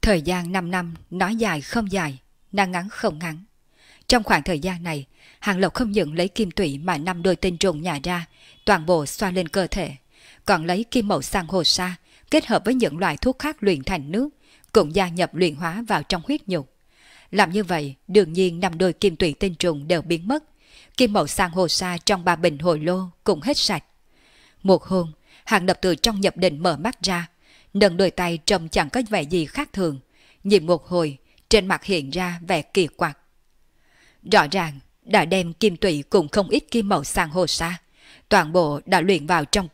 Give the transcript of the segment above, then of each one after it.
Thời gian 5 năm nói dài không dài, nói ngắn không ngắn. Trong khoảng thời gian này, Hàng Lập không những lấy kim tủy mà 5 đôi tinh trùng nhả ra, toàn bộ xoa lên cơ thể, còn lấy kim màu san hô sa kết hợp với những loại thuốc khác luyện thành nước, cũng gia nhập luyện hóa vào trong huyết nhục. Làm như vậy, đương nhiên 5 đôi kim tủy tinh trùng đều biến mất, kim màu san hô sa trong 3 bình hồi lô cũng hết sạch. Một hôm, Hàng Lập từ trong nhập định mở mắt ra, nâng đôi tay trông chẳng có vẻ gì khác thường, nhìn một hồi, trên mặt hiện ra vẻ kỳ quặc. Rõ ràng, đã đem kim tủy cùng không ít kim màu san hô sa, toàn bộ đã luyện vào trong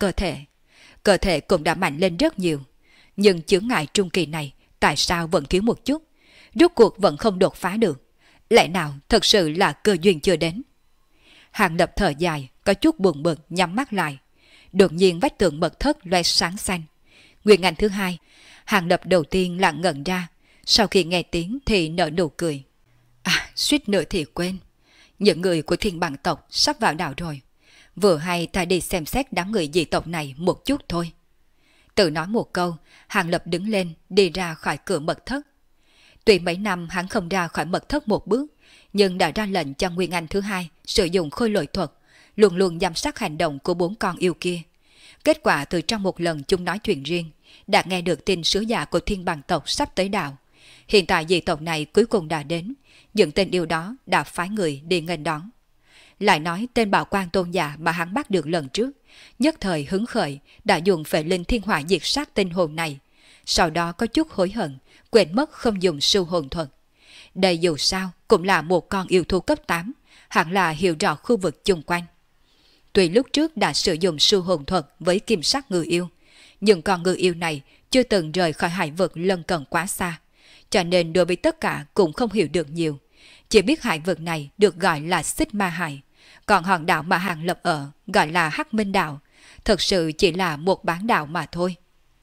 cơ thể cũng đã mạnh lên rất nhiều. Nhưng chướng ngại trung kỳ này tại sao vẫn thiếu một chút, rốt cuộc vẫn không đột phá được, lẽ nào thật sự là cơ duyên chưa đến? Hàng Lập thở dài, có chút buồn bực nhắm mắt lại. Đột nhiên vách tường mật thất loe sáng xanh. Nguyên ảnh thứ hai, Hàng Lập đầu tiên là ngẩn ra, sau khi nghe tiếng thì nở nụ cười. À, suýt nữa thì quên, những người của Thiên Bằng tộc sắp vào đảo rồi. Vừa hay ta đi xem xét đám người dị tộc này một chút thôi. Tự nói một câu, Hàng Lập đứng lên đi ra khỏi cửa mật thất. Tuy mấy năm hắn không ra khỏi mật thất một bước, nhưng đã ra lệnh cho Nguyên Anh thứ hai sử dụng khôi lỗi thuật, luôn luôn giám sát hành động của 4 con yêu kia. Kết quả từ trong một lần chúng nói chuyện riêng, đã nghe được tin sứ giả của Thiên Bằng tộc sắp tới đảo. Hiện tại dị tộc này cuối cùng đã đến, những tên yêu đó đã phái người đi nghênh đón. Lại nói tên Bảo Quan Tôn giả mà hắn bắt được lần trước, nhất thời hứng khởi đã dùng phệ linh thiên hỏa diệt sát tinh hồn này, sau đó có chút hối hận, quên mất không dùng siêu hồn thuật. Đây dù sao cũng là một con yêu thú cấp 8, hẳn là hiểu rõ khu vực chung quanh. Tuy lúc trước đã sử dụng siêu hồn thuật với kim sắc ngư yêu, nhưng con ngư yêu này chưa từng rời khỏi hải vực lân cận quá xa, cho nên đối với tất cả cũng không hiểu được nhiều. Chỉ biết hải vực này được gọi là Xích Ma Hải, còn hòn đảo mà Hàng Lập ở gọi là Hắc Minh Đảo, thật sự chỉ là một bán đảo mà thôi.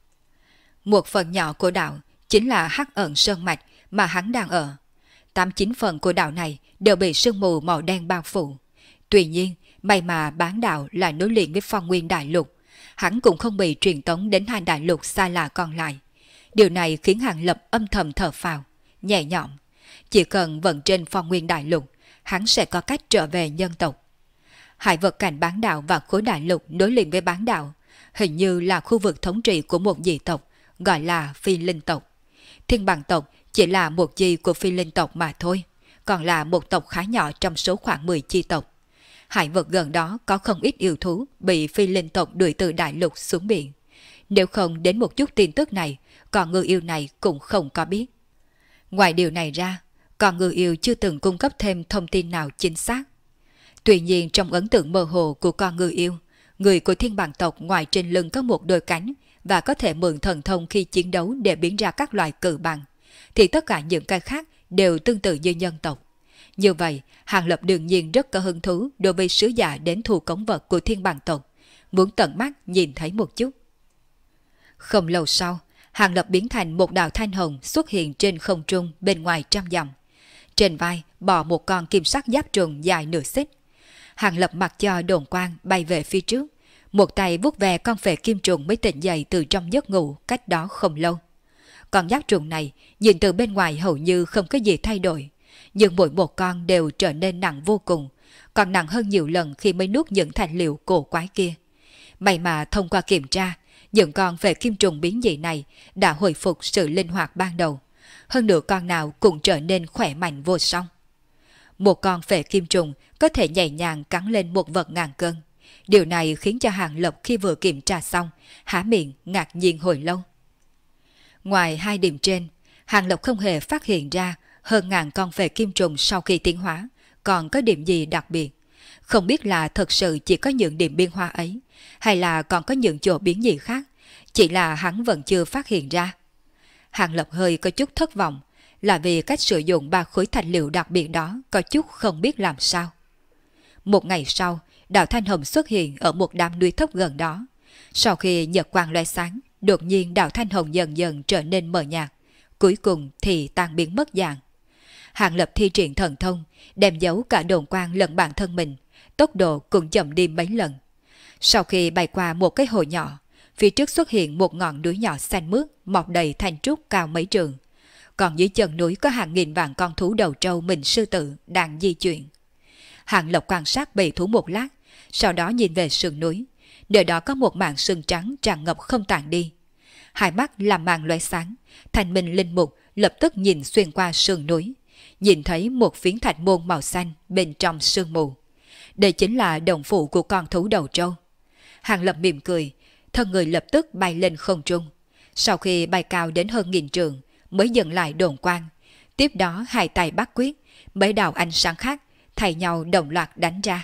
Một phần nhỏ của đảo chính là Hắc Ẩn Sơn Mạch mà hắn đang ở. 89 phần của đảo này đều bị sương mù màu đen bao phủ. Tuy nhiên, may mà bán đảo lại nối liền với Phong Nguyên Đại Lục, hắn cũng không bị truyền tống đến hai đại lục xa lạ còn lại. Điều này khiến Hàng Lập âm thầm thở phào, nhẹ nhõm. Chỉ cần vận trên Phong Nguyên Đại Lục, hắn sẽ có cách trở về nhân tộc. Hải vật cạnh bán đảo và khối đại lục nối liền với bán đảo, hình như là khu vực thống trị của một dị tộc, gọi là Phi Linh tộc. Thiên Bằng tộc chỉ là một chi của Phi Linh tộc mà thôi, còn là một tộc khá nhỏ trong số khoảng 10 chi tộc. Hải vực gần đó có không ít yêu thú bị Phi Linh tộc đuổi từ đại lục xuống biển. Nếu không đến một chút tin tức này, con ngư yêu này cũng không có biết. Ngoài điều này ra, con ngư yêu chưa từng cung cấp thêm thông tin nào chính xác. Tuy nhiên trong ấn tượng mơ hồ của con ngư yêu, người của Thiên Bằng tộc ngoài trên lưng có một đôi cánh và có thể mượn thần thông khi chiến đấu để biến ra các loài cự bằng, thì tất cả những cái khác đều tương tự như nhân tộc. Như vậy, Hàng Lập đương nhiên rất có hứng thú đối với sứ giả đến thu cống vật của Thiên Bằng tộc, muốn tận mắt nhìn thấy một chút. Không lâu sau, Hàng Lập biến thành một đạo thanh hồng xuất hiện trên không trung bên ngoài trăm dặm. Trên vai bò một con kim sắc giáp trùng dài nửa xích. Hàng Lập mặc cho đồn quang bay về phía trước, một tay vuốt về con phệ kim trùng mới tỉnh dậy từ trong giấc ngủ cách đó không lâu. Con giáp trùng này nhìn từ bên ngoài hầu như không có gì thay đổi, nhưng mỗi một con đều trở nên nặng vô cùng, còn nặng hơn nhiều lần khi mới nuốt những thành liệu cổ quái kia. May mà thông qua kiểm tra, những con phệ kim trùng biến dị này đã hồi phục sự linh hoạt ban đầu, hơn nữa con nào cũng trở nên khỏe mạnh vô song. Một con phệ kim trùng có thể nhẹ nhàng cắn lên một vật ngàn cân. Điều này khiến cho Hàng Lập khi vừa kiểm tra xong, há miệng ngạc nhiên hồi lâu. Ngoài hai điểm trên, Hàng Lập không hề phát hiện ra hơn ngàn con phệ kim trùng sau khi tiến hóa còn có điểm gì đặc biệt. Không biết là thật sự chỉ có những điểm biến hóa ấy, hay là còn có những chỗ biến gì khác, chỉ là hắn vẫn chưa phát hiện ra. Hàng Lập hơi có chút thất vọng, là vì cách sử dụng 3 khối thành liệu đặc biệt đó có chút không biết làm sao. Một ngày sau, đạo Thanh Hồng xuất hiện ở một đám núi thấp gần đó. Sau khi nhật quang lóe sáng, đột nhiên đạo Thanh Hồng dần dần trở nên mờ nhạt, cuối cùng thì tan biến mất dạng. Hàng Lập thi triển thần thông, đem giấu cả đồn quang lẫn bản thân mình, tốc độ cũng chậm đi mấy lần. Sau khi bay qua một cái hồ nhỏ, phía trước xuất hiện một ngọn núi nhỏ xanh mướt mọc đầy thanh trúc cao mấy trường. còn dưới chân núi có hàng nghìn vạn con thú đầu trâu mình sư tử đang di chuyển. Hàng Lộc quan sát bầy thú một lát, sau đó nhìn về sườn núi, nơi đó có một mảng sương trắng tràn ngập không tàn đi. Hai mắt làm màn lóe sáng, Thanh Minh linh mục lập tức nhìn xuyên qua sườn núi, nhìn thấy một phiến thạch môn màu xanh bên trong sương mù. Đây chính là đồng phụ của con thú đầu trâu. Hàng Lập mỉm cười, thân người lập tức bay lên không trung. Sau khi bay cao đến hơn 1000 trượng mới dừng lại đồn quang. Tiếp đó hai tay bắt quyết, mấy đạo ánh sáng khác thay nhau đồng loạt đánh ra.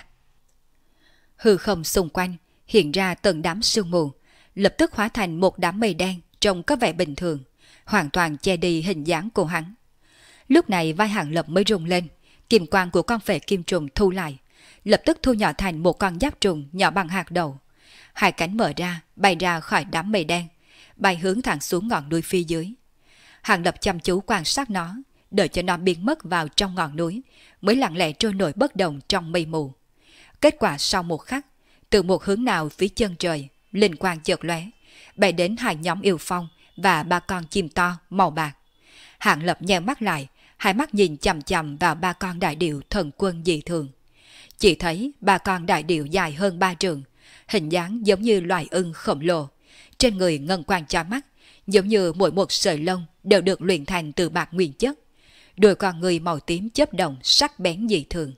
Hư không xung quanh hiện ra từng đám sương mù, lập tức hóa thành một đám mây đen trông có vẻ bình thường, hoàn toàn che đi hình dáng của hắn. Lúc này vai Hàng Lập mới rung lên, kim quang của con phệ kim trùng thu lại, lập tức thu nhỏ thành một con giáp trùng nhỏ bằng hạt đậu. Hai cánh mở ra, bay ra khỏi đám mây đen, bay hướng thẳng xuống ngọn núi phía dưới. Hàng Lập chăm chú quan sát nó, đợi cho nó biến mất vào trong ngọn núi, mới lặng lẽ trôi nổi bất động trong mây mù. Kết quả sau một khắc, từ một hướng nào phía chân trời, linh quang chợt lóe, bay đến hai nhóm yêu phong và 3 con chim to màu bạc. Hàng Lập nheo mắt lại, hai mắt nhìn chằm chằm vào 3 con đại điểu thần quân dị thường. Chỉ thấy 3 con đại điểu dài hơn 3 trượng, hình dáng giống như loài ưng khổng lồ, trên người ngân quang chói mắt, giống như mỗi một sợi lông đều được luyện thành từ bạc nguyên chất. Đôi con người màu tím chớp động sắc bén dị thường.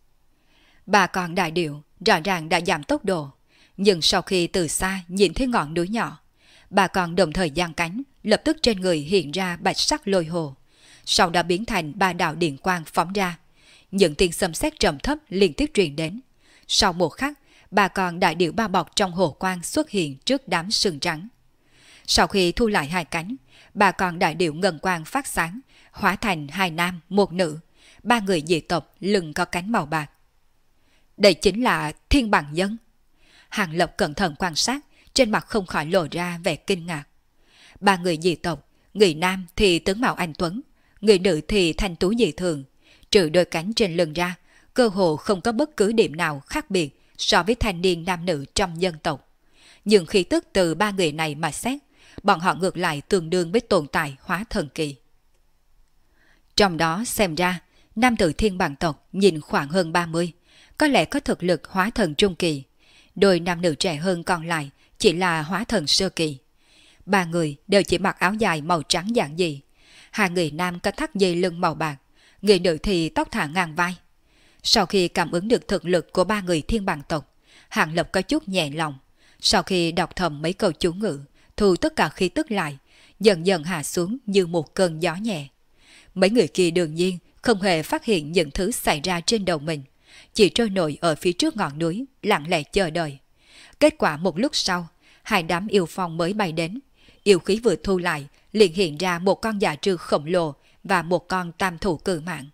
3 con đại điểu rõ ràng đã giảm tốc độ, nhưng sau khi từ xa nhìn thấy ngọn núi nhỏ, 3 con đồng thời giang cánh, lập tức trên người hiện ra bạch sắc lôi hồ, sau đó biến thành 3 đạo điện quang phóng ra. Những tiếng xâm sét trầm thấp liên tiếp truyền đến. Sau một khắc, 3 con đại điểu bao bọc trong hồ quang xuất hiện trước đám sương trắng. Sau khi thu lại hai cánh, 3 con đại điểu ngân quang phát sáng, hóa thành 2 nam, 1 nữ, 3 người dị tộc lưng có cánh màu bạc. Đây chính là Thiên Bằng Nhân. Hàng Lập cẩn thận quan sát, trên mặt không khỏi lộ ra vẻ kinh ngạc. 3 người dị tộc, người nam thì tướng mạo anh tuấn, người nữ thì thanh tú dị thường, trừ đôi cánh trên lưng ra, cơ hồ không có bất cứ điểm nào khác biệt so với thanh niên nam nữ trong dân tộc. Nhưng khí tức từ 3 người này mà xét, bọn họ ngược lại tương đương với tồn tại hóa thần kỳ. Trong đó xem ra, nam tử Thiên Bằng tộc nhìn khoảng hơn 30, có lẽ có thực lực hóa thần trung kỳ. Đôi nam nữ trẻ hơn còn lại chỉ là hóa thần sơ kỳ. 3 người đều chỉ mặc áo dài màu trắng giản dị. 2 người nam có thắt dây lưng màu bạc, người nữ thì tóc thả ngang vai. Sau khi cảm ứng được thực lực của 3 người Thiên Bằng tộc, Hàng Lập có chút nhẹ lòng. Sau khi đọc thầm mấy câu chú ngữ, thu tất cả khí tức lại, dần dần hạ xuống như một cơn gió nhẹ. Mấy người kia đương nhiên không hề phát hiện những thứ xảy ra trên đầu mình, chỉ trôi nổi ở phía trước ngọn núi, lặng lẽ chờ đợi. Kết quả một lúc sau, 2 đám yêu phong mới bay đến. Yêu khí vừa thu lại, liền hiện ra một con dạ trư khổng lồ và một con tam thủ cự mãng.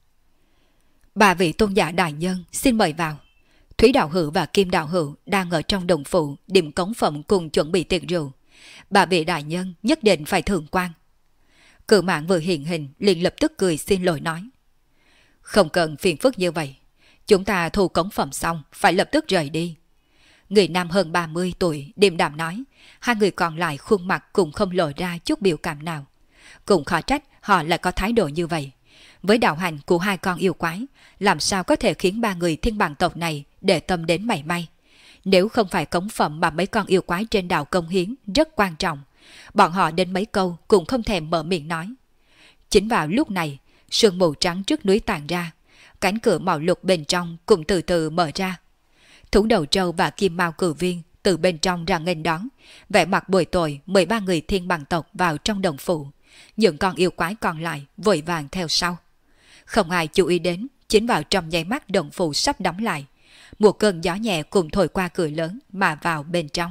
3 vị tôn giả đại nhân xin mời vào. Thúy đạo hữu và Kim đạo hữu đang ở trong đồng phụ điểm cống phẩm cùng chuẩn bị tiệc rượu. 3 vị đại nhân nhất định phải thượng quan. Cự mãng vừa hiện hình liền lập tức cười xin lỗi nói: Không cần phiền phức như vậy, chúng ta thu cống phẩm xong phải lập tức rời đi. Người nam hơn 30 tuổi điềm đạm nói, 2 người còn lại khuôn mặt cũng không lộ ra chút biểu cảm nào. Cũng khó trách họ lại có thái độ như vậy. Với đạo hành của 2 con yêu quái, làm sao có thể khiến 3 người Thiên Bằng tộc này để tâm đến mảy may. Nếu không phải cống phẩm mà mấy con yêu quái trên đảo công hiến rất quan trọng, bọn họ đến mấy câu cũng không thèm mở miệng nói. Chính vào lúc này, sương mù trắng trước núi tàn ra, cánh cửa màu lục bên trong cũng từ từ mở ra. Thú đầu trâu và kim mao cử viên từ bên trong ra nghênh đón, vẻ mặt bồi tội 13 người Thiên Bằng tộc vào trong đồng phụ. Những con yêu quái còn lại vội vàng theo sau. Không ai chú ý đến, chính vào trong nháy mắt đồng phụ sắp đóng lại, một cơn gió nhẹ cùng thổi qua cửa lớn mà vào bên trong.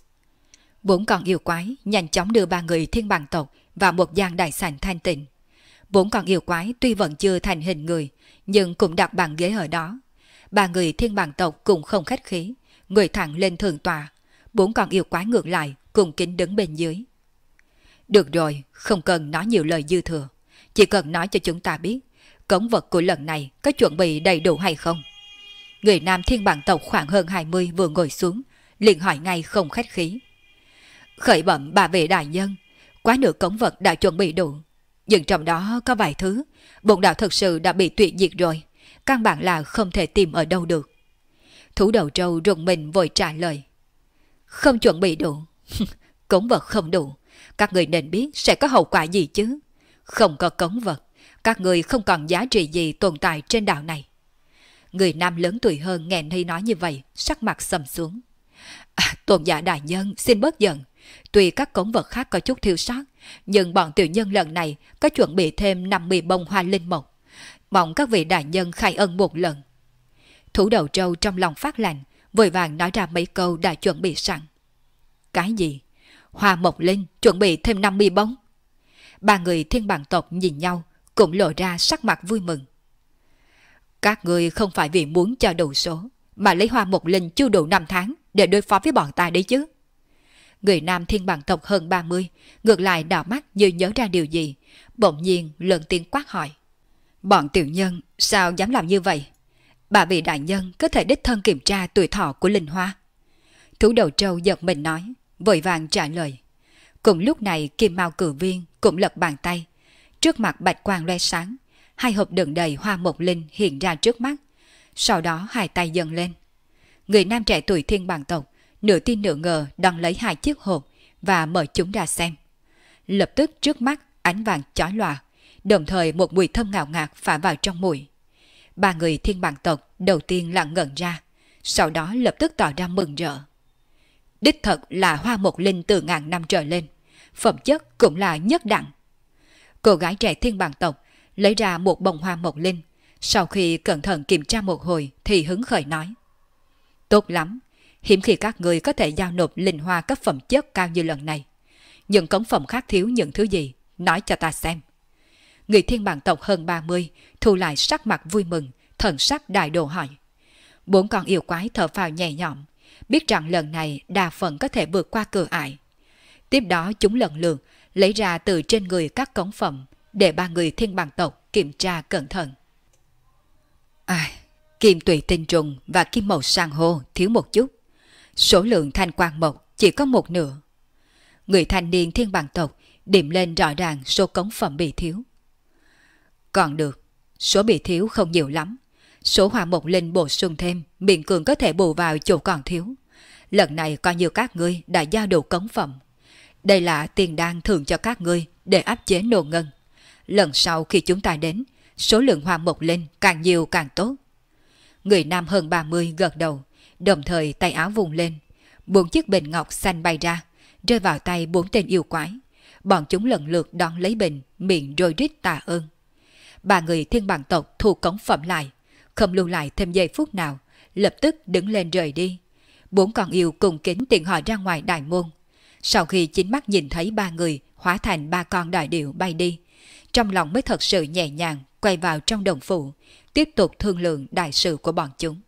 4 con yêu quái nhanh chóng đưa 3 người Thiên Bằng tộc vào một gian đại sảnh thanh tịnh. 4 con yêu quái tuy vẫn chưa thành hình người, nhưng cũng đặt bàn ghế ở đó. 3 người Thiên Bằng tộc cũng không khách khí, ngồi thẳng lên thượng tọa. 4 con yêu quái ngược lại cùng kính đứng bên dưới. Được rồi, không cần nói nhiều lời dư thừa, chỉ cần nói cho chúng ta biết cống vật của lần này có chuẩn bị đầy đủ hay không. Người nam Thiên Bằng tộc khoảng hơn 20 vừa ngồi xuống, liền hỏi ngay không khách khí. Khởi bẩm 3 vị đại nhân, quá nửa cống vật đã chuẩn bị đủ. Nhưng trong đó có vài thứ, bổn đạo thực sự đã bị tuyệt diệt rồi, căn bản là không thể tìm ở đâu được. Thú đầu trâu rùng mình vội trả lời. Không chuẩn bị đủ. Cống vật không đủ, các người nên biết sẽ có hậu quả gì chứ. Không có cống vật, các người không còn giá trị gì tồn tại trên đảo này. Người nam lớn tuổi hơn nghẹn hay nói như vậy, sắc mặt sầm xuống. Tôn giả đại nhân xin bớt giận. Tuy các cống vật khác có chút thiếu sót, nhưng bọn tiểu nhân lần này có chuẩn bị thêm 50 bông hoa linh mộc. Mong các vị đại nhân khai ân một lần. Thủ đầu trâu trong lòng phát lạnh, vội vàng nói ra mấy câu đã chuẩn bị sẵn. Cái gì? Hoa mộc linh chuẩn bị thêm 50 bông? Ba người thiên bằng tộc nhìn nhau, cũng lộ ra sắc mặt vui mừng. Các người không phải vì muốn cho đủ số, mà lấy hoa mộc linh chưa đủ 5 tháng để đối phó với bọn ta đấy chứ. Người nam thiên bằng tộc hơn 30, ngược lại đảo mắt như nhớ ra điều gì, bỗng nhiên lớn tiếng quát hỏi. Bọn tiểu nhân sao dám làm như vậy? Bà vị đại nhân có thể đích thân kiểm tra tuổi thọ của linh hoa. Thú đầu trâu giật mình nói, vội vàng trả lời. Cùng lúc này Kim Mao Cử Viên cũng lật bàn tay. Trước mặt bạch quang loe sáng, hai hộp đựng đầy hoa mộc linh hiện ra trước mắt. Sau đó hai tay dâng lên. Người nam trẻ tuổi thiên bằng tộc nửa tin nửa ngờ đón lấy hai chiếc hộp và mở chúng ra xem. Lập tức trước mắt ánh vàng chói lòa, đồng thời một mùi thơm ngào ngạt phả vào trong mũi. Ba người thiên bằng tộc đầu tiên là ngẩn ra, sau đó lập tức tỏ ra mừng rỡ. Đích thật là hoa mộc linh từ ngàn năm trở lên, phẩm chất cũng là nhất đẳng. Cô gái trẻ thiên bằng tộc lấy ra một bông hoa mộc linh, sau khi cẩn thận kiểm tra một hồi thì hứng khởi nói. Tốt lắm, hiếm khi các người có thể giao nộp linh hoa cấp phẩm chất cao như lần này. Những cống phẩm khác thiếu những thứ gì, nói cho ta xem. Người thiên bằng tộc hơn 30 thu lại sắc mặt vui mừng, thần sắc đại độ hỏi. 4 con yêu quái thở phào nhẹ nhõm, biết rằng lần này đa phần có thể vượt qua cửa ải. Tiếp đó chúng lần lượt lấy ra từ trên người các cống phẩm để ba người thiên bằng tộc kiểm tra cẩn thận. Kim tụy tinh trùng và kim màu san hô thiếu một chút. Số lượng thanh quang mộc chỉ có một nửa. Người thanh niên thiên bằng tộc điểm lên rõ ràng số cống phẩm bị thiếu. Còn được, số bị thiếu không nhiều lắm. Số hoa mộc linh bổ sung thêm miễn cường có thể bù vào chỗ còn thiếu. Lần này coi như các ngươi đã giao đủ cống phẩm. Đây là tiền đan thưởng cho các ngươi để áp chế nô ngân. Lần sau khi chúng ta đến, số lượng hoa mộc linh càng nhiều càng tốt. Người nam hơn 30 gật đầu, đồng thời tay áo vùng lên. 4 chiếc bình ngọc xanh bay ra, rơi vào tay 4 tên yêu quái. Bọn chúng lần lượt đón lấy bình, miệng rôi rít tạ ơn. Ba người thiên bằng tộc thu cống phẩm lại, không lưu lại thêm giây phút nào, lập tức đứng lên rời đi. 4 con yêu cùng kính tiện họ ra ngoài đại môn. Sau khi chính mắt nhìn thấy ba người hóa thành 3 con đại điểu bay đi, trong lòng mới thật sự nhẹ nhàng quay vào trong đồng phủ, tiếp tục thương lượng đại sự của bọn chúng.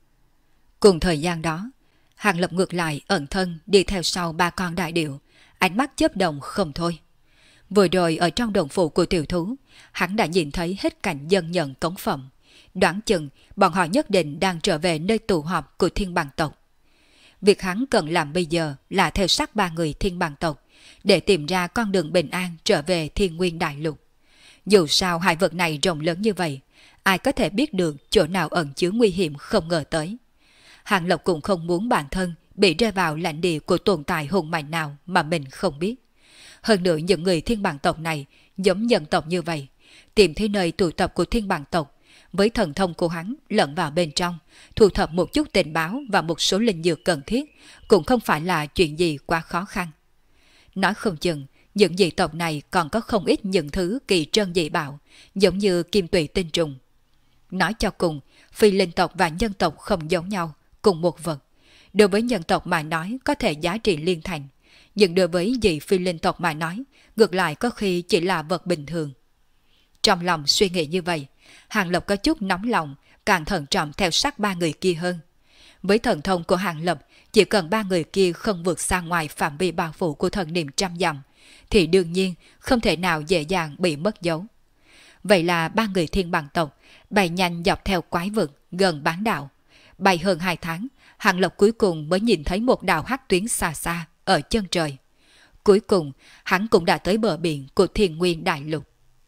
Cùng thời gian đó, Hàng Lập ngược lại ẩn thân đi theo sau 3 con đại điểu, ánh mắt chớp động không thôi. Vừa rồi ở trong đồng phủ của tiểu thú, hắn đã nhìn thấy hết cảnh dân nhận cống phẩm. Đoán chừng bọn họ nhất định đang trở về nơi tụ họp của thiên bằng tộc. Việc hắn cần làm bây giờ là theo sát 3 người thiên bằng tộc để tìm ra con đường bình an trở về thiên nguyên đại lục. Dù sao hai vật này rộng lớn như vậy, ai có thể biết được chỗ nào ẩn chứa nguy hiểm không ngờ tới. Hàng Lộc cũng không muốn bản thân bị rơi vào lãnh địa của tồn tại hùng mạnh nào mà mình không biết. Hơn nữa những người thiên bằng tộc này giống nhân tộc như vậy, tìm thấy nơi tụ tập của thiên bằng tộc, với thần thông của hắn lẫn vào bên trong, thu thập một chút tình báo và một số linh dược cần thiết, cũng không phải là chuyện gì quá khó khăn. Nói không chừng, những dị tộc này còn có không ít những thứ kỳ trân dị bảo, giống như kim tụy tinh trùng. Nói cho cùng, phi linh tộc và nhân tộc không giống nhau, cùng một vật. Đối với nhân tộc mà nói có thể giá trị liên thành, nhưng đối với dị phi linh tộc mà nói, ngược lại có khi chỉ là vật bình thường. Trong lòng suy nghĩ như vậy, Hàng Lập có chút nóng lòng, càng thận trọng theo sát 3 người kia hơn. Với thần thông của Hàng Lập, chỉ cần 3 người kia không vượt xa ngoài phạm vi bao phủ của thần niệm 100 dặm, thì đương nhiên không thể nào dễ dàng bị mất dấu. Vậy là 3 người thiên bằng tộc bay nhanh dọc theo quái vực gần bán đảo. Bay hơn 2 tháng, Hàng Lập cuối cùng mới nhìn thấy một đạo hắc tuyến xa xa ở chân trời. Cuối cùng, hắn cũng đã tới bờ biển của thiên nguyên đại lục.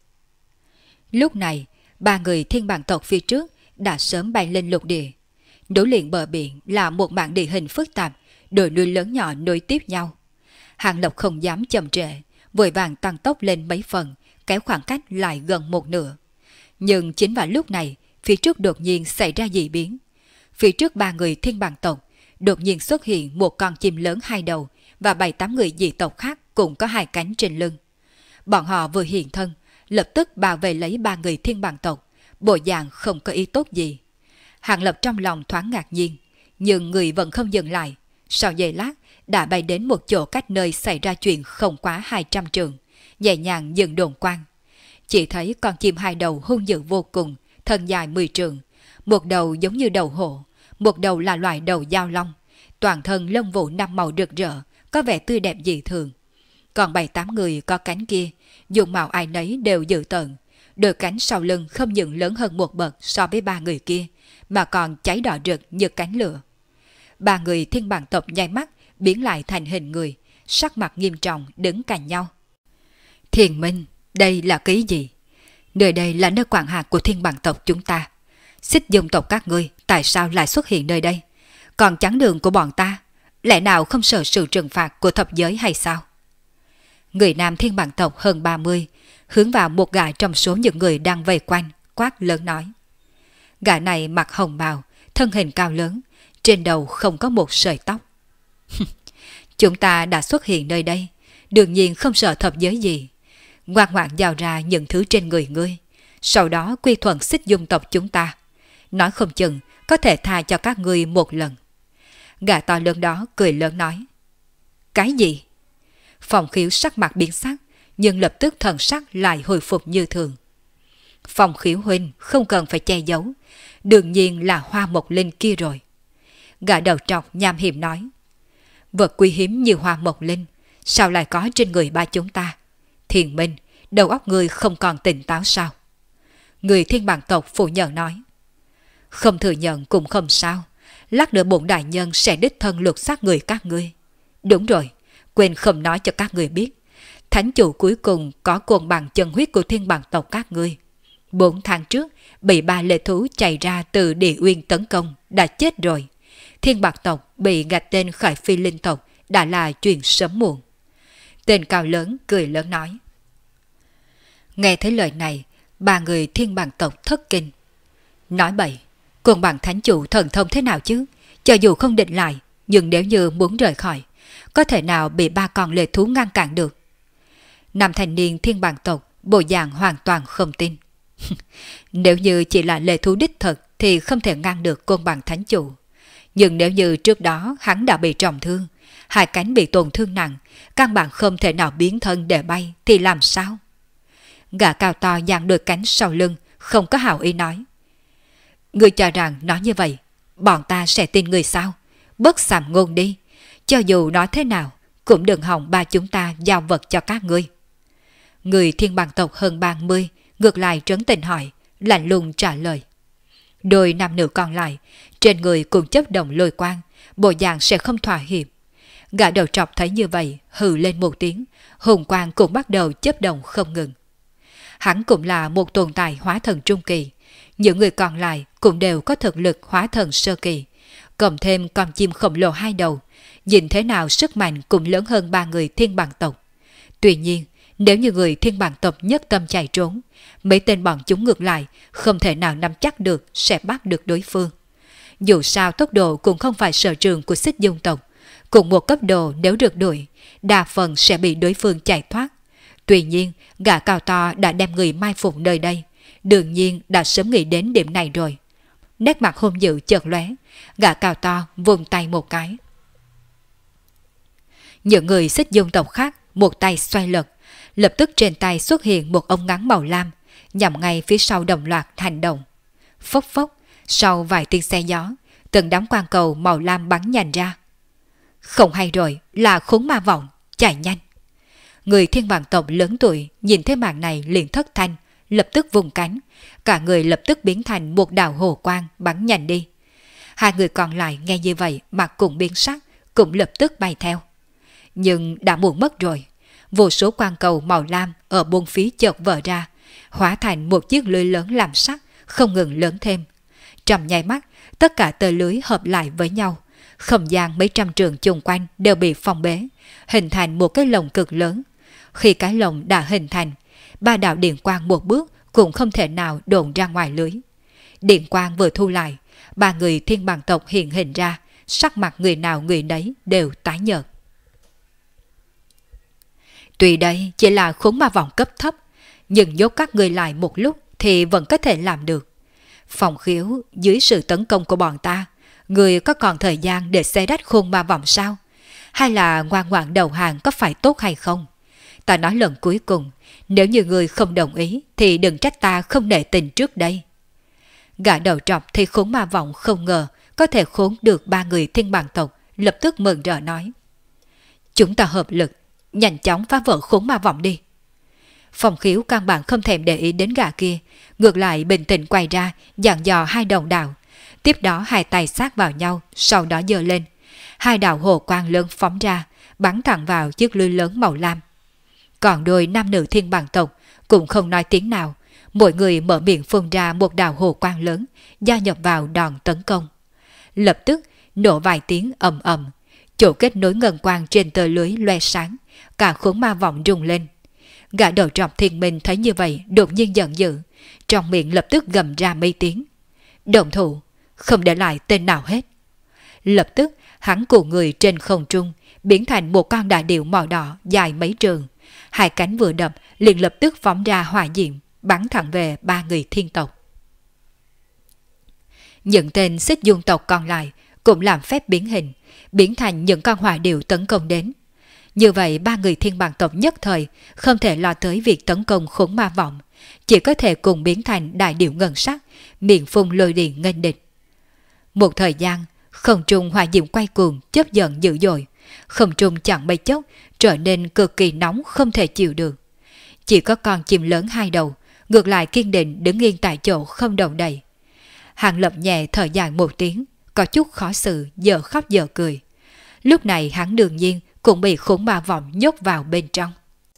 Lúc này, ba người thiên bản tộc phía trước đã sớm bay lên lục địa. Đối liền bờ biển là một mảng địa hình phức tạp, đồi núi lớn nhỏ nối tiếp nhau. Hàng Lộc không dám chậm trễ, vội vàng tăng tốc lên mấy phần, kéo khoảng cách lại gần một nửa. Nhưng chính vào lúc này, phía trước đột nhiên xảy ra dị biến. Phía trước ba người thiên bản tộc, đột nhiên xuất hiện một con chim lớn hai đầu và 7-8 người dị tộc khác cũng có hai cánh trên lưng. Bọn họ vừa hiện thân, lập tức bảo vệ lấy ba người thiên bản tộc, bộ dạng không có ý tốt gì. Hàng Lập trong lòng thoáng ngạc nhiên, nhưng người vẫn không dừng lại. Sau giây lát, đã bay đến một chỗ cách nơi xảy ra chuyện không quá 200 trượng, nhẹ nhàng dừng đồn quang. Chỉ thấy con chim hai đầu hung dữ vô cùng, thân dài 10 trượng, một đầu giống như đầu hổ, một đầu là loại đầu dao long, toàn thân lông vũ 5 màu rực rỡ, có vẻ tươi đẹp dị thường. Còn 7-8 người có cánh kia, dùng màu ai nấy đều dữ tợn, đôi cánh sau lưng không những lớn hơn một bậc so với ba người kia, mà còn cháy đỏ rực như cánh lửa. Ba người thiên bản tộc nháy mắt biến lại thành hình người, sắc mặt nghiêm trọng đứng cạnh nhau. Thiền Minh, đây là cái gì? Nơi đây là nơi quản hạt của thiên bản tộc chúng ta. Xích Dung tộc các ngươi tại sao lại xuất hiện nơi đây? Còn chắn đường của bọn ta, lẽ nào không sợ sự trừng phạt của thập giới hay sao? Người nam thiên bản tộc hơn 30, hướng vào một gã trong số những người đang vây quanh, quát lớn nói. Gã này mặc hồng bào, thân hình cao lớn, trên đầu không có một sợi tóc. Chúng ta đã xuất hiện nơi đây, đương nhiên không sợ thập giới gì. Ngoan ngoãn giao ra những thứ trên người ngươi, sau đó quy thuận Xích Dung tộc chúng ta. Nói không chừng có thể tha cho các ngươi một lần. Gã to lớn đó cười lớn nói. Cái gì? Phong Khiếu sắc mặt biến sắc, nhưng lập tức thần sắc lại hồi phục như thường. Phong Khiếu huynh không cần phải che giấu, đương nhiên là Hoa Mộc Linh kia rồi. Gã đầu trọc nham hiểm nói. Vật quý hiếm như Hoa Mộc Linh, sao lại có trên người ba chúng ta? Thiền Minh, đầu óc ngươi không còn tỉnh táo sao? Người thiên bản tộc phủ nhận nói. Không thừa nhận cũng không sao, lát nữa bổn đại nhân sẽ đích thân lột xác người các ngươi. Đúng rồi, quên không nói cho các ngươi biết, thánh chủ cuối cùng có cuồng bằng chân huyết của thiên bản tộc các ngươi. 4 tháng trước, bị 3 lệ thú chạy ra từ địa uyên tấn công, đã chết rồi. Thiên bản tộc bị gạch tên khỏi phi linh tộc đã là chuyện sớm muộn. Tên cao lớn cười lớn nói. Nghe thấy lời này, ba người thiên bản tộc thất kinh. Nói bậy, cuồng bằng thánh chủ thần thông thế nào chứ? Cho dù không định lại, nhưng nếu như muốn rời khỏi, có thể nào bị 3 con lệ thú ngăn cản được? Nam thanh niên thiên bản tộc bộ dạng hoàn toàn không tin. Nếu như chỉ là lệ thú đích thực thì không thể ngăn được cuồng bằng thánh chủ. Nhưng nếu như trước đó hắn đã bị trọng thương, hai cánh bị tổn thương nặng, căn bản không thể nào biến thân để bay thì làm sao? Gã cao to dang đôi cánh sau lưng, không có hảo ý nói. Ngươi cho rằng nói như vậy, bọn ta sẽ tin người sao? Bất sàm ngôn đi, cho dù nói thế nào, cũng đừng hỏng ba chúng ta giao vật cho các ngươi. Người thiên bản tộc hơn 30, ngược lại trấn tình hỏi, lạnh lùng trả lời. Đôi nam nữ còn lại, trên người cùng chấp động lôi quang, bộ dạng sẽ không thỏa hiệp. Gã đầu trọc thấy như vậy, hừ lên một tiếng, hùng quang cũng bắt đầu chấp động không ngừng. Hắn cũng là một tồn tại hóa thần trung kỳ, những người còn lại cũng đều có thực lực hóa thần sơ kỳ, cộng thêm con chim khổng lồ hai đầu, nhìn thế nào sức mạnh cũng lớn hơn 3 người thiên bản tộc. Tuy nhiên, nếu như người thiên bản tộc nhất tâm chạy trốn, mấy tên bọn chúng ngược lại không thể nào nắm chắc được sẽ bắt được đối phương. Dù sao tốc độ cũng không phải sở trường của Xích Dung tộc, cùng một cấp độ nếu được đuổi, đa phần sẽ bị đối phương chạy thoát. Tuy nhiên, gã cao to đã đem người mai phục nơi đây, đương nhiên đã sớm nghĩ đến điểm này rồi. Nét mặt hung dữ chợt lóe, gã cao to vùng tay một cái. Những người Xích Dung tộc khác một tay xoay lật, lập tức trên tay xuất hiện một ống ngắn màu lam, nhằm ngay phía sau đồng loạt hành động. Phốc phốc, sau vài tiếng xe gió, từng đám quang cầu màu lam bắn nhanh ra. Không hay rồi, là khốn ma vọng, chạy nhanh. Người thiên bản tộc lớn tuổi nhìn thấy màn này liền thất thanh, lập tức vùng cánh, cả người lập tức biến thành một đạo hồ quang bắn nhanh đi. Hai người còn lại nghe như vậy mặt cũng biến sắc, cũng lập tức bay theo. Nhưng đã muộn mất rồi, vô số quang cầu màu lam ở bốn phía chợt vỡ ra, hóa thành một chiếc lưới lớn làm sắt, không ngừng lớn thêm. Trong nháy mắt, tất cả tờ lưới hợp lại với nhau, không gian mấy trăm trường chung quanh đều bị phong bế, hình thành một cái lồng cực lớn. Khi cái lồng đã hình thành, ba đạo điện quang một bước cũng không thể nào đồn ra ngoài lưới. Điện quang vừa thu lại, ba người thiên bằng tộc hiện hình ra, sắc mặt người nào người nấy đều tái nhợt. Tuy đây chỉ là khốn ma vòng cấp thấp, nhưng nhốt các người lại một lúc thì vẫn có thể làm được. Phòng Khiếu, dưới sự tấn công của bọn ta, người có còn thời gian để xé rách khôn ma vòng sao? Hay là ngoan ngoãn đầu hàng có phải tốt hay không? Ta nói lần cuối cùng, nếu như người không đồng ý thì đừng trách ta không nể tình trước đây. Gã đầu trọc thì khốn ma vọng không ngờ có thể khốn được ba người thiên bằng tộc, lập tức mừng rỡ nói. Chúng ta hợp lực, nhanh chóng phá vỡ khốn ma vọng đi. Phòng Khiếu căn bản không thèm để ý đến gã kia, ngược lại bình tĩnh quay ra, dặn dò hai đồng đạo. Tiếp đó hai tay sát vào nhau, sau đó giơ lên. Hai đạo hồ quang lớn phóng ra, bắn thẳng vào chiếc lưới lớn màu lam. Còn đôi nam nữ thiên bằng tộc cũng không nói tiếng nào, mỗi người mở miệng phun ra một đạo hồ quang lớn, gia nhập vào đòn tấn công. Lập tức nổ vài tiếng ầm ầm, chỗ kết nối ngân quang trên tờ lưới loe sáng, cả khốn ma vọng rung lên. Gã đầu trọc thiên minh thấy như vậy đột nhiên giận dữ, trong miệng lập tức gầm ra mấy tiếng. Động thủ, không để lại tên nào hết. Lập tức hắn cùng người trên không trung biến thành một con đại điểu màu đỏ dài mấy trường. Hai cánh vừa đập liền lập tức phóng ra hỏa diệm, bắn thẳng về ba người thiên tộc. Những tên xích dung tộc còn lại cũng làm phép biến hình, biến thành những con hỏa điểu tấn công đến. Như vậy ba người thiên bằng tộc nhất thời không thể lo tới việc tấn công khốn ma vọng, chỉ có thể cùng biến thành đại điểu ngân sắc, miệng phun lôi điện nghênh địch. Một thời gian, không trung hỏa diệm quay cuồng, chớp giận dữ dội, không trung chẳng mấy chốc trở nên cực kỳ nóng không thể chịu được. Chỉ có con chim lớn hai đầu, ngược lại kiên định đứng yên tại chỗ không động đậy. Hàng Lập nhẹ thở dài một tiếng, có chút khó xử, giờ khóc giờ cười. Lúc này hắn đương nhiên cũng bị khốn ma vọng nhốt vào bên trong.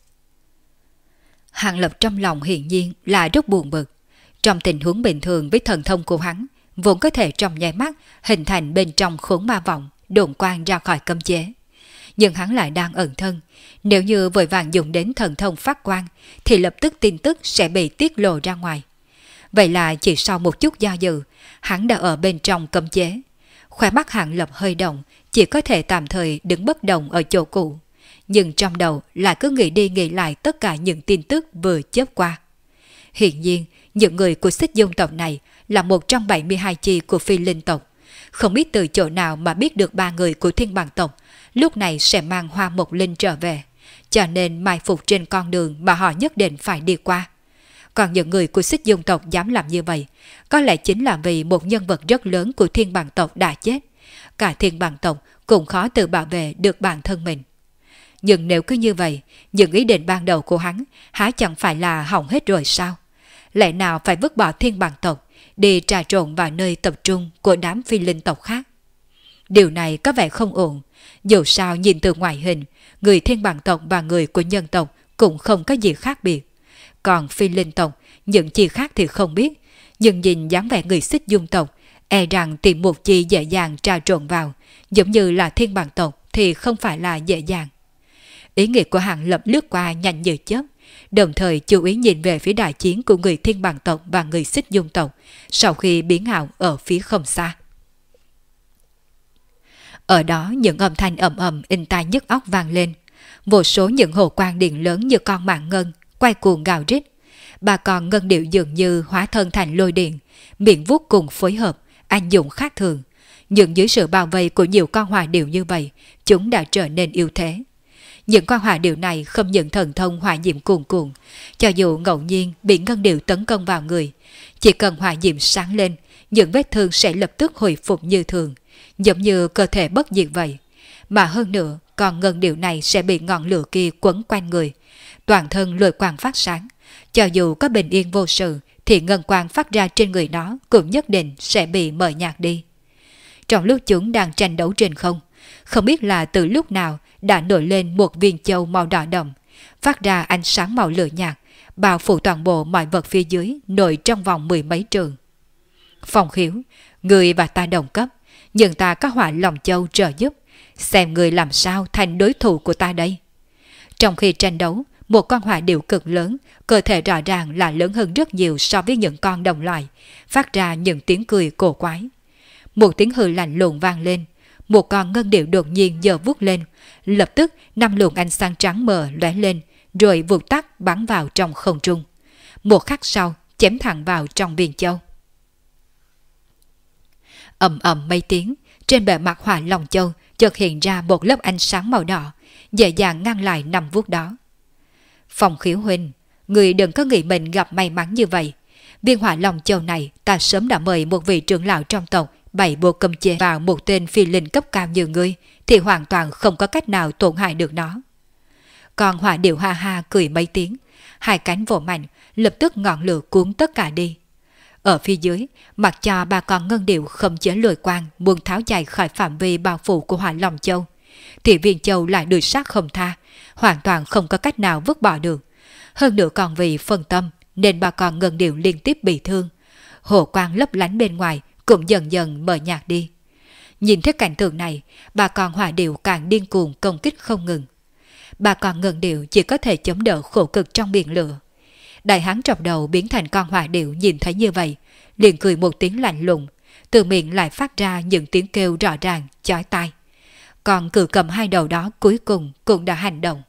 Hàng Lập trong lòng hiển nhiên là rất buồn bực. Trong tình huống bình thường với thần thông của hắn, vốn có thể trong nháy mắt hình thành bên trong khốn ma vọng, đồn quang ra khỏi cấm chế. Nhưng hắn lại đang ẩn thân, nếu như vội vàng dùng đến thần thông phát quang thì lập tức tin tức sẽ bị tiết lộ ra ngoài. Vậy là chỉ sau một chút do dự, hắn đã ở bên trong cấm chế. Khóe mắt Hàng Lập hơi động, chỉ có thể tạm thời đứng bất động ở chỗ cũ. Nhưng trong đầu lại cứ nghĩ đi nghĩ lại tất cả những tin tức vừa chớp qua. Hiển nhiên, những người của xích dung tộc này là một trong 72 chi của phi linh tộc. Không biết từ chỗ nào mà biết được ba người của thiên bằng tộc lúc này sẽ mang hoa mộc linh trở về, cho nên mai phục trên con đường mà họ nhất định phải đi qua. Còn những người của xích dung tộc dám làm như vậy, có lẽ chính là vì một nhân vật rất lớn của thiên bằng tộc đã chết. Cả thiên bằng tộc cũng khó tự bảo vệ được bản thân mình. Nhưng nếu cứ như vậy, những ý định ban đầu của hắn há chẳng phải là hỏng hết rồi sao? Lẽ nào phải vứt bỏ thiên bằng tộc, đi trà trộn vào nơi tập trung của đám phi linh tộc khác? Điều này có vẻ không ổn. Dù sao nhìn từ ngoại hình, người thiên bằng tộc và người của nhân tộc cũng không có gì khác biệt. Còn phi linh tộc, những chi khác thì không biết, nhưng nhìn dáng vẻ người xích dung tộc, e rằng tìm một chi dễ dàng trà trộn vào, giống như là thiên bằng tộc thì không phải là dễ dàng. Ý nghĩ của Hàng Lập lướt qua nhanh như chớp, đồng thời chú ý nhìn về phía đại chiến của người thiên bằng tộc và người xích dung tộc sau khi biến ảo ở phía không xa. Ở đó những âm thanh ầm ầm in tai nhức óc vang lên, vô số những hồ quang điện lớn như con mạng ngân quay cuồng gào rít. Ba con ngân điệu dường như hóa thân thành lôi điện, miệng vuốt cùng phối hợp, anh dũng khác thường. Nhưng dưới sự bao vây của nhiều con hỏa điệu như vậy, chúng đã trở nên yếu thế. Những con hỏa điệu này không những thần thông hỏa diệm cuồn cuộn, cho dù ngẫu nhiên bị ngân điệu tấn công vào người, chỉ cần hỏa diệm sáng lên, những vết thương sẽ lập tức hồi phục như thường, giống như cơ thể bất diệt vậy. Mà hơn nữa, con ngân điệu này sẽ bị ngọn lửa kia quấn quanh người, toàn thân lôi quang phát sáng. Cho dù có bình yên vô sự, thì ngân quang phát ra trên người nó cũng nhất định sẽ bị mờ nhạt đi. Trong lúc chúng đang tranh đấu trên không, không biết là từ lúc nào đã nổi lên một viên châu màu đỏ đậm, phát ra ánh sáng màu lửa nhạt, bao phủ toàn bộ mọi vật phía dưới nổi trong vòng mười mấy trường. Phong Khiếu, người và ta đồng cấp, nhưng ta có Hỏa Long Châu trợ giúp, xem người làm sao thành đối thủ của ta đây. Trong khi tranh đấu, một con hỏa điểu cực lớn, cơ thể rõ ràng là lớn hơn rất nhiều so với những con đồng loại, phát ra những tiếng cười cổ quái. Một tiếng hừ lạnh lùng vang lên, một con ngân điểu đột nhiên giơ vuốt lên, lập tức 5 luồng ánh sáng trắng mờ lóe lên, rồi vụt tắt bắn vào trong không trung. Một khắc sau, chém thẳng vào trong Viền Châu. Ầm ầm mấy tiếng, trên bề mặt Hỏa Long Châu chợt hiện ra một lớp ánh sáng màu đỏ, dễ dàng ngăn lại 5 vuốt đó. Phong Khiếu huynh, người đừng có nghĩ mình gặp may mắn như vậy. Viên Hỏa Long Châu này ta sớm đã mời một vị trưởng lão trong tộc bày bộ cầm chế vào một tên phi linh cấp cao như ngươi, thì hoàn toàn không có cách nào tổn hại được nó. Còn Hỏa điểu ha ha cười mấy tiếng, hai cánh vỗ mạnh, lập tức ngọn lửa cuốn tất cả đi. Ở phía dưới, mặc cho ba con ngân điểu không chế lôi quang muốn tháo chạy khỏi phạm vi bao phủ của Hỏa Long Châu, thì Viên Châu lại đuổi sát không tha, hoàn toàn không có cách nào vứt bỏ được. Hơn nữa còn vì phân tâm nên ba con ngân điểu liên tiếp bị thương. Hồ quang lấp lánh bên ngoài cũng dần dần mờ nhạt đi. Nhìn thấy cảnh tượng này, ba con hỏa điểu càng điên cuồng công kích không ngừng. Ba con ngân điểu chỉ có thể chống đỡ khổ cực trong biển lửa. Đại hán trọc đầu biến thành con hỏa điểu nhìn thấy như vậy, liền cười một tiếng lạnh lùng, từ miệng lại phát ra những tiếng kêu rõ ràng, chói tai. Còn cự cầm hai đầu đó cuối cùng cũng đã hành động.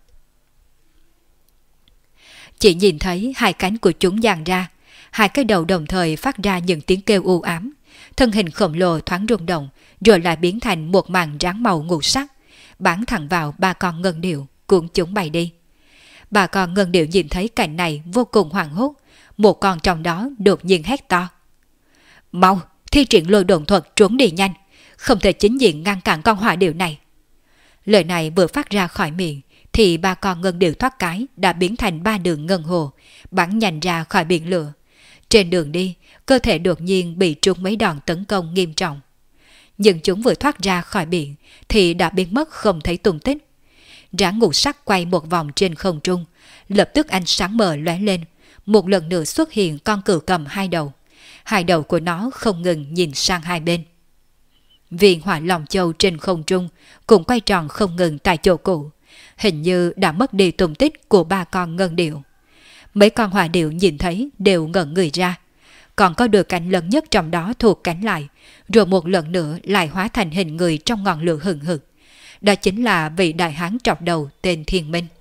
Chỉ nhìn thấy hai cánh của chúng dang ra, hai cái đầu đồng thời phát ra những tiếng kêu u ám, thân hình khổng lồ thoáng rung động, rồi lại biến thành một màn ráng màu ngũ sắc, bắn thẳng vào ba con ngân điểu, cuốn chúng bay đi. Ba con ngân điểu nhìn thấy cảnh này vô cùng hoảng hốt, một con trong đó đột nhiên hét to: "Mau, thi triển lôi độn thuật trốn đi nhanh, không thể chính diện ngăn cản con hỏa điểu này." Lời này vừa phát ra khỏi miệng, thì ba con ngân điểu thoát cái đã biến thành ba đường ngân hồ, bắn nhanh ra khỏi biển lửa. Trên đường đi, cơ thể đột nhiên bị trúng mấy đòn tấn công nghiêm trọng. Nhưng chúng vừa thoát ra khỏi biển thì đã biến mất không thấy tung tích. Rắn ngũ sắc quay một vòng trên không trung, lập tức ánh sáng mờ lóe lên, một lần nữa xuất hiện con cừu cầm hai đầu. Hai đầu của nó không ngừng nhìn sang hai bên. Viên Hỏa Long Châu trên không trung cũng quay tròn không ngừng tại chỗ cũ, hình như đã mất đi tung tích của ba con ngân điểu. Mấy con hỏa điểu nhìn thấy đều ngẩn người ra, còn có đôi cánh lớn nhất trong đó thuộc cánh lại, rồi một lần nữa lại hóa thành hình người trong ngọn lửa hừng hực. Đó chính là vị đại hán trọc đầu tên Thiên Minh.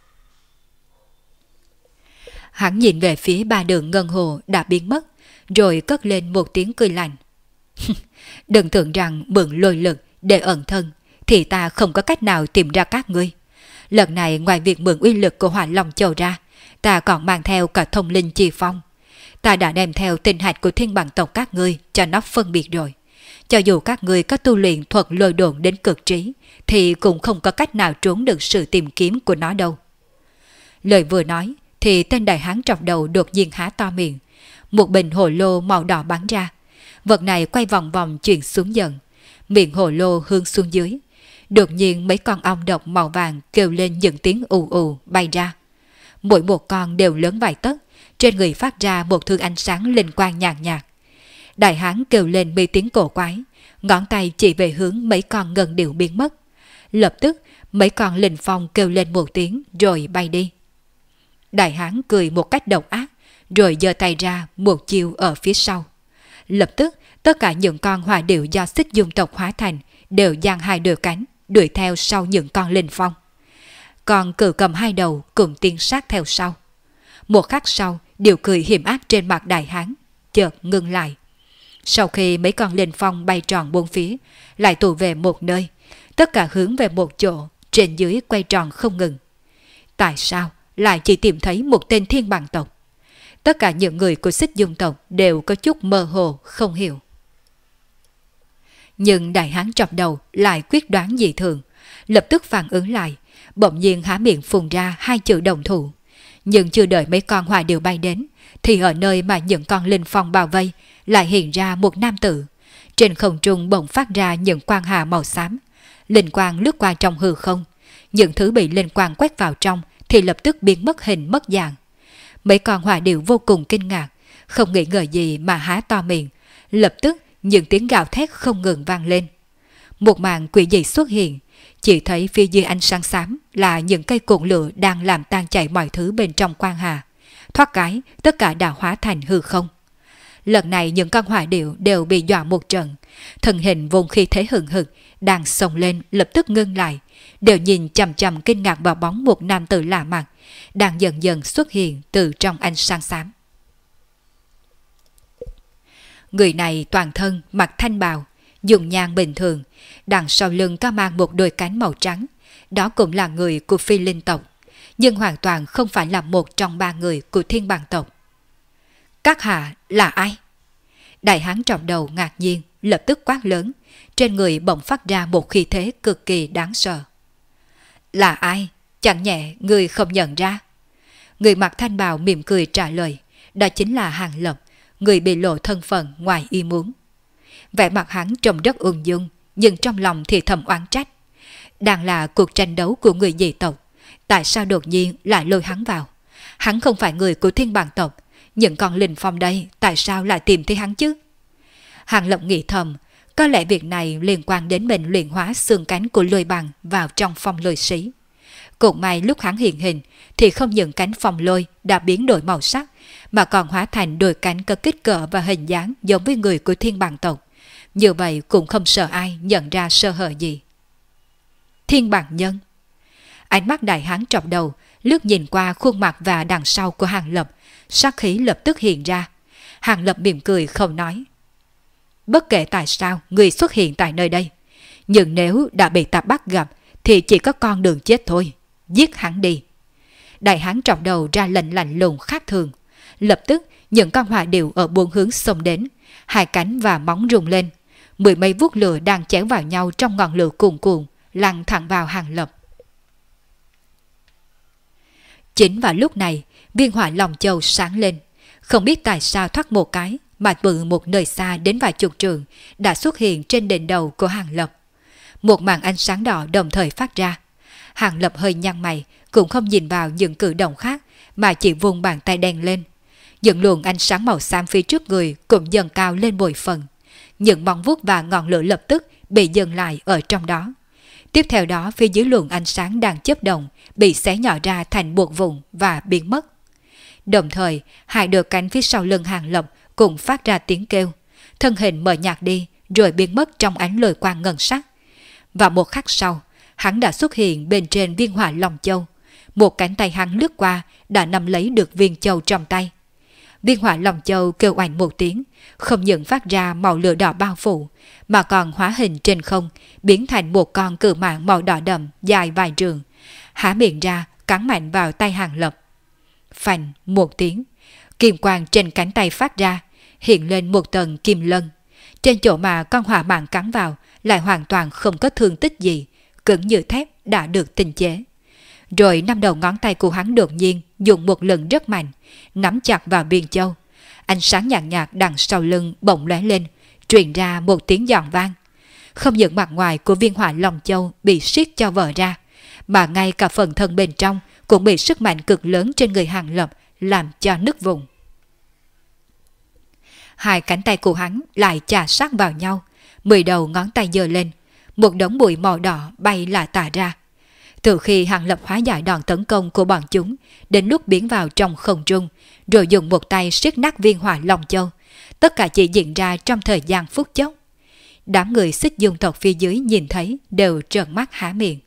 Hắn nhìn về phía ba đường ngân hồ đã biến mất, rồi cất lên một tiếng cười lạnh. "Đừng tưởng rằng mượn lôi lực để ẩn thân thì ta không có cách nào tìm ra các ngươi. Lần này ngoài việc mượn uy lực của Hỏa Long Châu ra, ta còn mang theo cả thông linh chi phong. Ta đã đem theo tinh hạch của thiên bằng tộc các ngươi cho nó phân biệt rồi. Cho dù các ngươi có tu luyện thuật lôi độn đến cực trí, thì cũng không có cách nào trốn được sự tìm kiếm của nó đâu." Lời vừa nói thì tên đại hán trọc đầu đột nhiên há to miệng, một bình hồ lô màu đỏ bắn ra. Vật này quay vòng vòng chuyển xuống dần, miệng hồ lô hướng xuống dưới. Đột nhiên mấy con ong độc màu vàng kêu lên những tiếng ù ù bay ra. Mỗi một con đều lớn vài tấc, trên người phát ra một thứ ánh sáng linh quang nhàn nhạt. Đại hán kêu lên mấy tiếng cổ quái, ngón tay chỉ về hướng mấy con ngân điểu biến mất. Lập tức mấy con linh phong kêu lên một tiếng rồi bay đi. Đại hán cười một cách độc ác, rồi giơ tay ra một chiêu ở phía sau. Lập tức tất cả những con hỏa điểu do Xích Dung tộc hóa thành đều giang hai đôi cánh đuổi theo sau những con linh phong. Còn cừu cầm hai đầu cũng tiến sát theo sau. Một khắc sau, điều cười hiểm ác trên mặt đại hán chợt ngưng lại. Sau khi mấy con linh phong bay tròn bốn phía, lại tụ về một nơi, tất cả hướng về một chỗ, trên dưới quay tròn không ngừng. Tại sao lại chỉ tìm thấy một tên thiên bằng tộc? Tất cả những người của Xích Dung tộc đều có chút mơ hồ, không hiểu. Nhưng đại hán trọc đầu lại quyết đoán dị thường, lập tức phản ứng lại, bỗng nhiên há miệng phun ra hai chữ đồng thủ. Nhưng chưa đợi mấy con hỏa điểu bay đến, thì ở nơi mà những con linh phong bao vây lại hiện ra một nam tử. Trên không trung bỗng phát ra những quang hà màu xám, linh quang lướt qua trong hư không. Những thứ bị linh quang quét vào trong thì lập tức biến mất hình mất dạng. Mấy con hỏa điểu vô cùng kinh ngạc, không nghĩ ngờ gì mà há to miệng, lập tức những tiếng gào thét không ngừng vang lên. Một màn quỷ dị xuất hiện, chỉ thấy phía dưới ánh sáng xám là những cây cột lửa đang làm tan chảy mọi thứ bên trong quan hà. Thoát cái, tất cả đã hóa thành hư không. Lần này những con hỏa điểu đều bị dọa một trận, thân hình vốn khí thế hừng hực, đang xông lên lập tức ngưng lại, đều nhìn chằm chằm kinh ngạc vào bóng một nam tử lạ mặt, đang dần dần xuất hiện từ trong ánh sáng xám. Người này toàn thân mặc thanh bào, dùng nhan bình thường, đằng sau lưng có mang một đôi cánh màu trắng, đó cũng là người của phi linh tộc, nhưng hoàn toàn không phải là một trong ba người của thiên bàng tộc. Các hạ là ai? Đại hán trọng đầu ngạc nhiên, lập tức quát lớn, trên người bỗng phát ra một khí thế cực kỳ đáng sợ. Là ai? Chẳng nhẹ người không nhận ra? Người mặc thanh bào mỉm cười trả lời, đó chính là Hàng Lập, người bị lộ thân phận ngoài ý muốn. Vẻ mặt hắn trông rất ung dung, nhưng trong lòng thì thầm oán trách. Đang là cuộc tranh đấu của người dị tộc, tại sao đột nhiên lại lôi hắn vào? Hắn không phải người của thiên bàng tộc, những con linh phong đây tại sao lại tìm thấy hắn chứ? Hàng Lập nghĩ thầm, có lẽ việc này liên quan đến mình luyện hóa xương cánh của lôi bằng vào trong phong lôi sĩ. Cũng may lúc hắn hiện hình thì không những cánh phong lôi đã biến đổi màu sắc, mà còn hóa thành đôi cánh có kích cỡ và hình dáng giống với người của thiên bàng tộc. Như vậy cũng không sợ ai nhận ra sơ hở gì. Thiên bàng nhân. Ánh mắt đại hán trọng đầu lướt nhìn qua khuôn mặt và đằng sau của Hàng Lập, sát khí lập tức hiện ra. Hàng Lập mỉm cười không nói. Bất kể tại sao người xuất hiện tại nơi đây, nhưng nếu đã bị ta bắt gặp thì chỉ có con đường chết thôi, giết hắn đi. Đại hán trọng đầu ra lệnh lạnh lùng khác thường. Lập tức những con hỏa điểu ở bốn hướng xông đến, hai cánh và móng rung lên, mười mấy vuốt lửa đang chéo vào nhau trong ngọn lửa cuồn cuộn lăn thẳng vào Hàng Lập. Chính vào lúc này, viên hỏa lòng châu sáng lên, không biết tại sao thoát một cái mà từ một nơi xa đến vài chục trường đã xuất hiện trên đỉnh đầu của Hàng Lập. Một màn ánh sáng đỏ đồng thời phát ra. Hàng Lập hơi nhăn mày, cũng không nhìn vào những cử động khác mà chỉ vùng bàn tay đen lên. Những luồng ánh sáng màu xám phía trước người cũng dần cao lên bội phần. Những móng vuốt và ngọn lửa lập tức bị dừng lại ở trong đó. Tiếp theo đó, phía dưới luồng ánh sáng đang chớp động bị xé nhỏ ra thành một vùng và biến mất. Đồng thời, hai đôi cánh phía sau lưng Hàng Lập cũng phát ra tiếng kêu, thân hình mờ nhạt đi rồi biến mất trong ánh lôi quang ngân sắc. Và một khắc sau, hắn đã xuất hiện bên trên viên hỏa lòng châu. Một cánh tay hắn lướt qua đã nắm lấy được viên châu trong tay. Viên hỏa lòng châu kêu oanh một tiếng, không những phát ra màu lửa đỏ bao phủ, mà còn hóa hình trên không, biến thành một con cự mãng màu đỏ đậm dài vài trường, há miệng ra cắn mạnh vào tay Hàng Lập. Phành một tiếng, kim quang trên cánh tay phát ra, hiện lên một tầng kim lân. Trên chỗ mà con hỏa mãng cắn vào lại hoàn toàn không có thương tích gì, cứng như thép đã được tinh chế. Rồi năm đầu ngón tay của hắn đột nhiên dùng một lần rất mạnh, nắm chặt vào viên châu. Ánh sáng nhạt nhạt đằng sau lưng bỗng lóe lên, truyền ra một tiếng giòn vang. Không những mặt ngoài của viên hỏa lòng châu bị siết cho vỡ ra, mà ngay cả phần thân bên trong cũng bị sức mạnh cực lớn trên người Hàng Lập làm cho nứt vùng. Hai cánh tay của hắn lại chà sát vào nhau, 10 đầu ngón tay giơ lên, một đống bụi màu đỏ bay là tả ra. Từ khi Hàng Lập hóa giải đòn tấn công của bọn chúng, đến lúc biến vào trong không trung, rồi dùng một tay siết nát viên hỏa lòng châu, tất cả chỉ diễn ra trong thời gian phút chốc. Đám người Xích Dung tộc phía dưới nhìn thấy đều trợn mắt há miệng.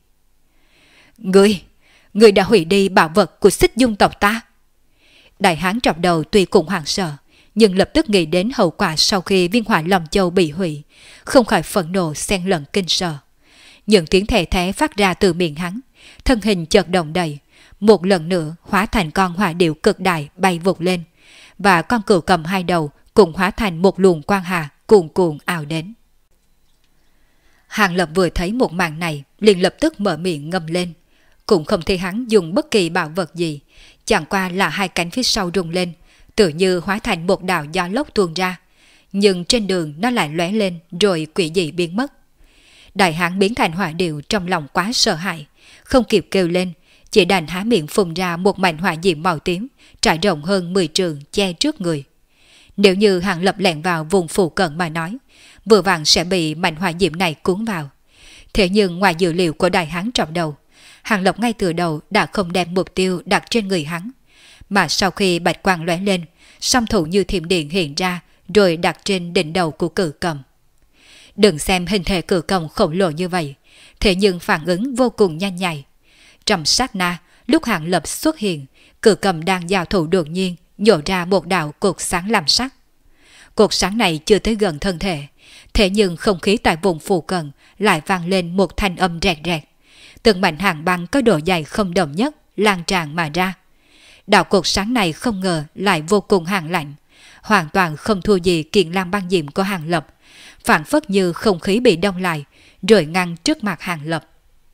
Ngươi đã hủy đi bảo vật của Xích Dung tộc ta. Đại hán trọng đầu tuy cũng hoảng sợ, nhưng lập tức nghĩ đến hậu quả sau khi viên hỏa lòng châu bị hủy, không khỏi phẫn nộ xen lẫn kinh sợ. Những tiếng thề thé phát ra từ miệng hắn, thân hình chợt động đậy, một lần nữa hóa thành con hỏa điểu cực đại bay vụt lên, và con cừu cầm hai đầu cùng hóa thành một luồng quang hà cuồn cuộn ào đến. Hàng Lập vừa thấy một màn này, liền lập tức mở miệng ngâm lên, cũng không thấy hắn dùng bất kỳ bảo vật gì, chẳng qua là hai cánh phía sau rung lên, tự như hóa thành một đạo gió lốc tuôn ra, nhưng trên đường nó lại lóe lên rồi quỷ dị biến mất. Đại hán biến thành hỏa điểu trong lòng quá sợ hãi, không kịp kêu lên, chỉ đành há miệng phun ra một mảnh hỏa diễm màu tím, trải rộng hơn 10 trượng che trước người. Nếu như Hàng Lập lẻn vào vùng phụ cận mà nói, vừa vặn sẽ bị mảnh hỏa diễm này cuốn vào. Thế nhưng ngoài dự liệu của đại hán trọng đầu, Hàng Lập ngay từ đầu đã không đem mục tiêu đặt trên người hắn, mà sau khi bạch quang lóe lên, song thủ như thiểm điện hiện ra rồi đặt trên đỉnh đầu của cự cầm. Đừng xem hình thể cự cầm khổng lồ như vậy, thế nhưng phản ứng vô cùng nhanh nhạy. Trong sát na, lúc Hàng Lập xuất hiện, cự cầm đang giao thủ đột nhiên nhổ ra một đạo cột sáng làm sắc. Cột sáng này chưa tới gần thân thể, thế nhưng không khí tại vùng phụ cận lại vang lên một thanh âm rẹt rẹt. Từng mảnh hàng băng có độ dày không đồng nhất lan tràn mà ra. Đạo cột sáng này không ngờ lại vô cùng hàn lạnh, hoàn toàn không thua gì kiện lam băng diệm của Hàng Lập, phản phất như không khí bị đông lại rồi ngăn trước mặt Hàng Lập.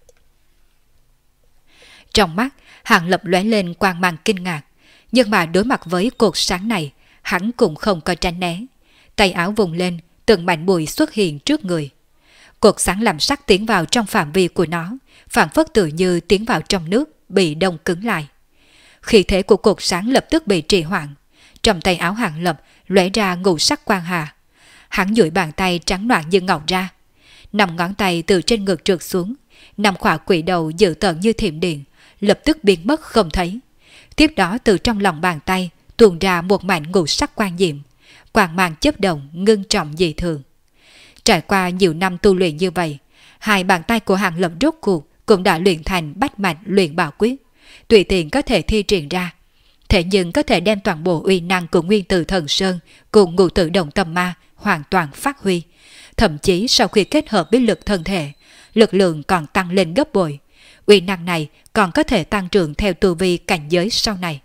Trong mắt Hàng Lập lóe lên quang mang kinh ngạc, nhưng mà đối mặt với cột sáng này, hắn cũng không có tránh né. Tay áo vùng lên, từng mảnh bụi xuất hiện trước người. Cột sáng làm sắc tiến vào trong phạm vi của nó, phản phất tự như tiến vào trong nước, bị đông cứng lại. Khí thế của cột sáng lập tức bị trì hoãn. Trong tay áo Hàng Lập lóe ra ngũ sắc quang hà. Hắn duỗi bàn tay trắng noãn như ngọc ra, 5 ngón tay từ trên ngực trượt xuống, 5 khỏa quỷ đầu dự tợn như thiểm điện, lập tức biến mất không thấy. Tiếp đó từ trong lòng bàn tay tuôn ra một mảnh ngũ sắc quang diệm, quang mang chớp động ngưng trọng dị thường. Trải qua nhiều năm tu luyện như vậy, hai bàn tay của Hàng Lập rốt cuộc cũng đã luyện thành bách mạch luyện bảo quyết, tùy tiện có thể thi triển ra. Thế nhưng có thể đem toàn bộ uy năng của nguyên tử thần sơn cùng ngũ tử đồng tâm ma hoàn toàn phát huy. Thậm chí sau khi kết hợp với lực thân thể, lực lượng còn tăng lên gấp bội. Uy năng này còn có thể tăng trưởng theo tu vi cảnh giới sau này.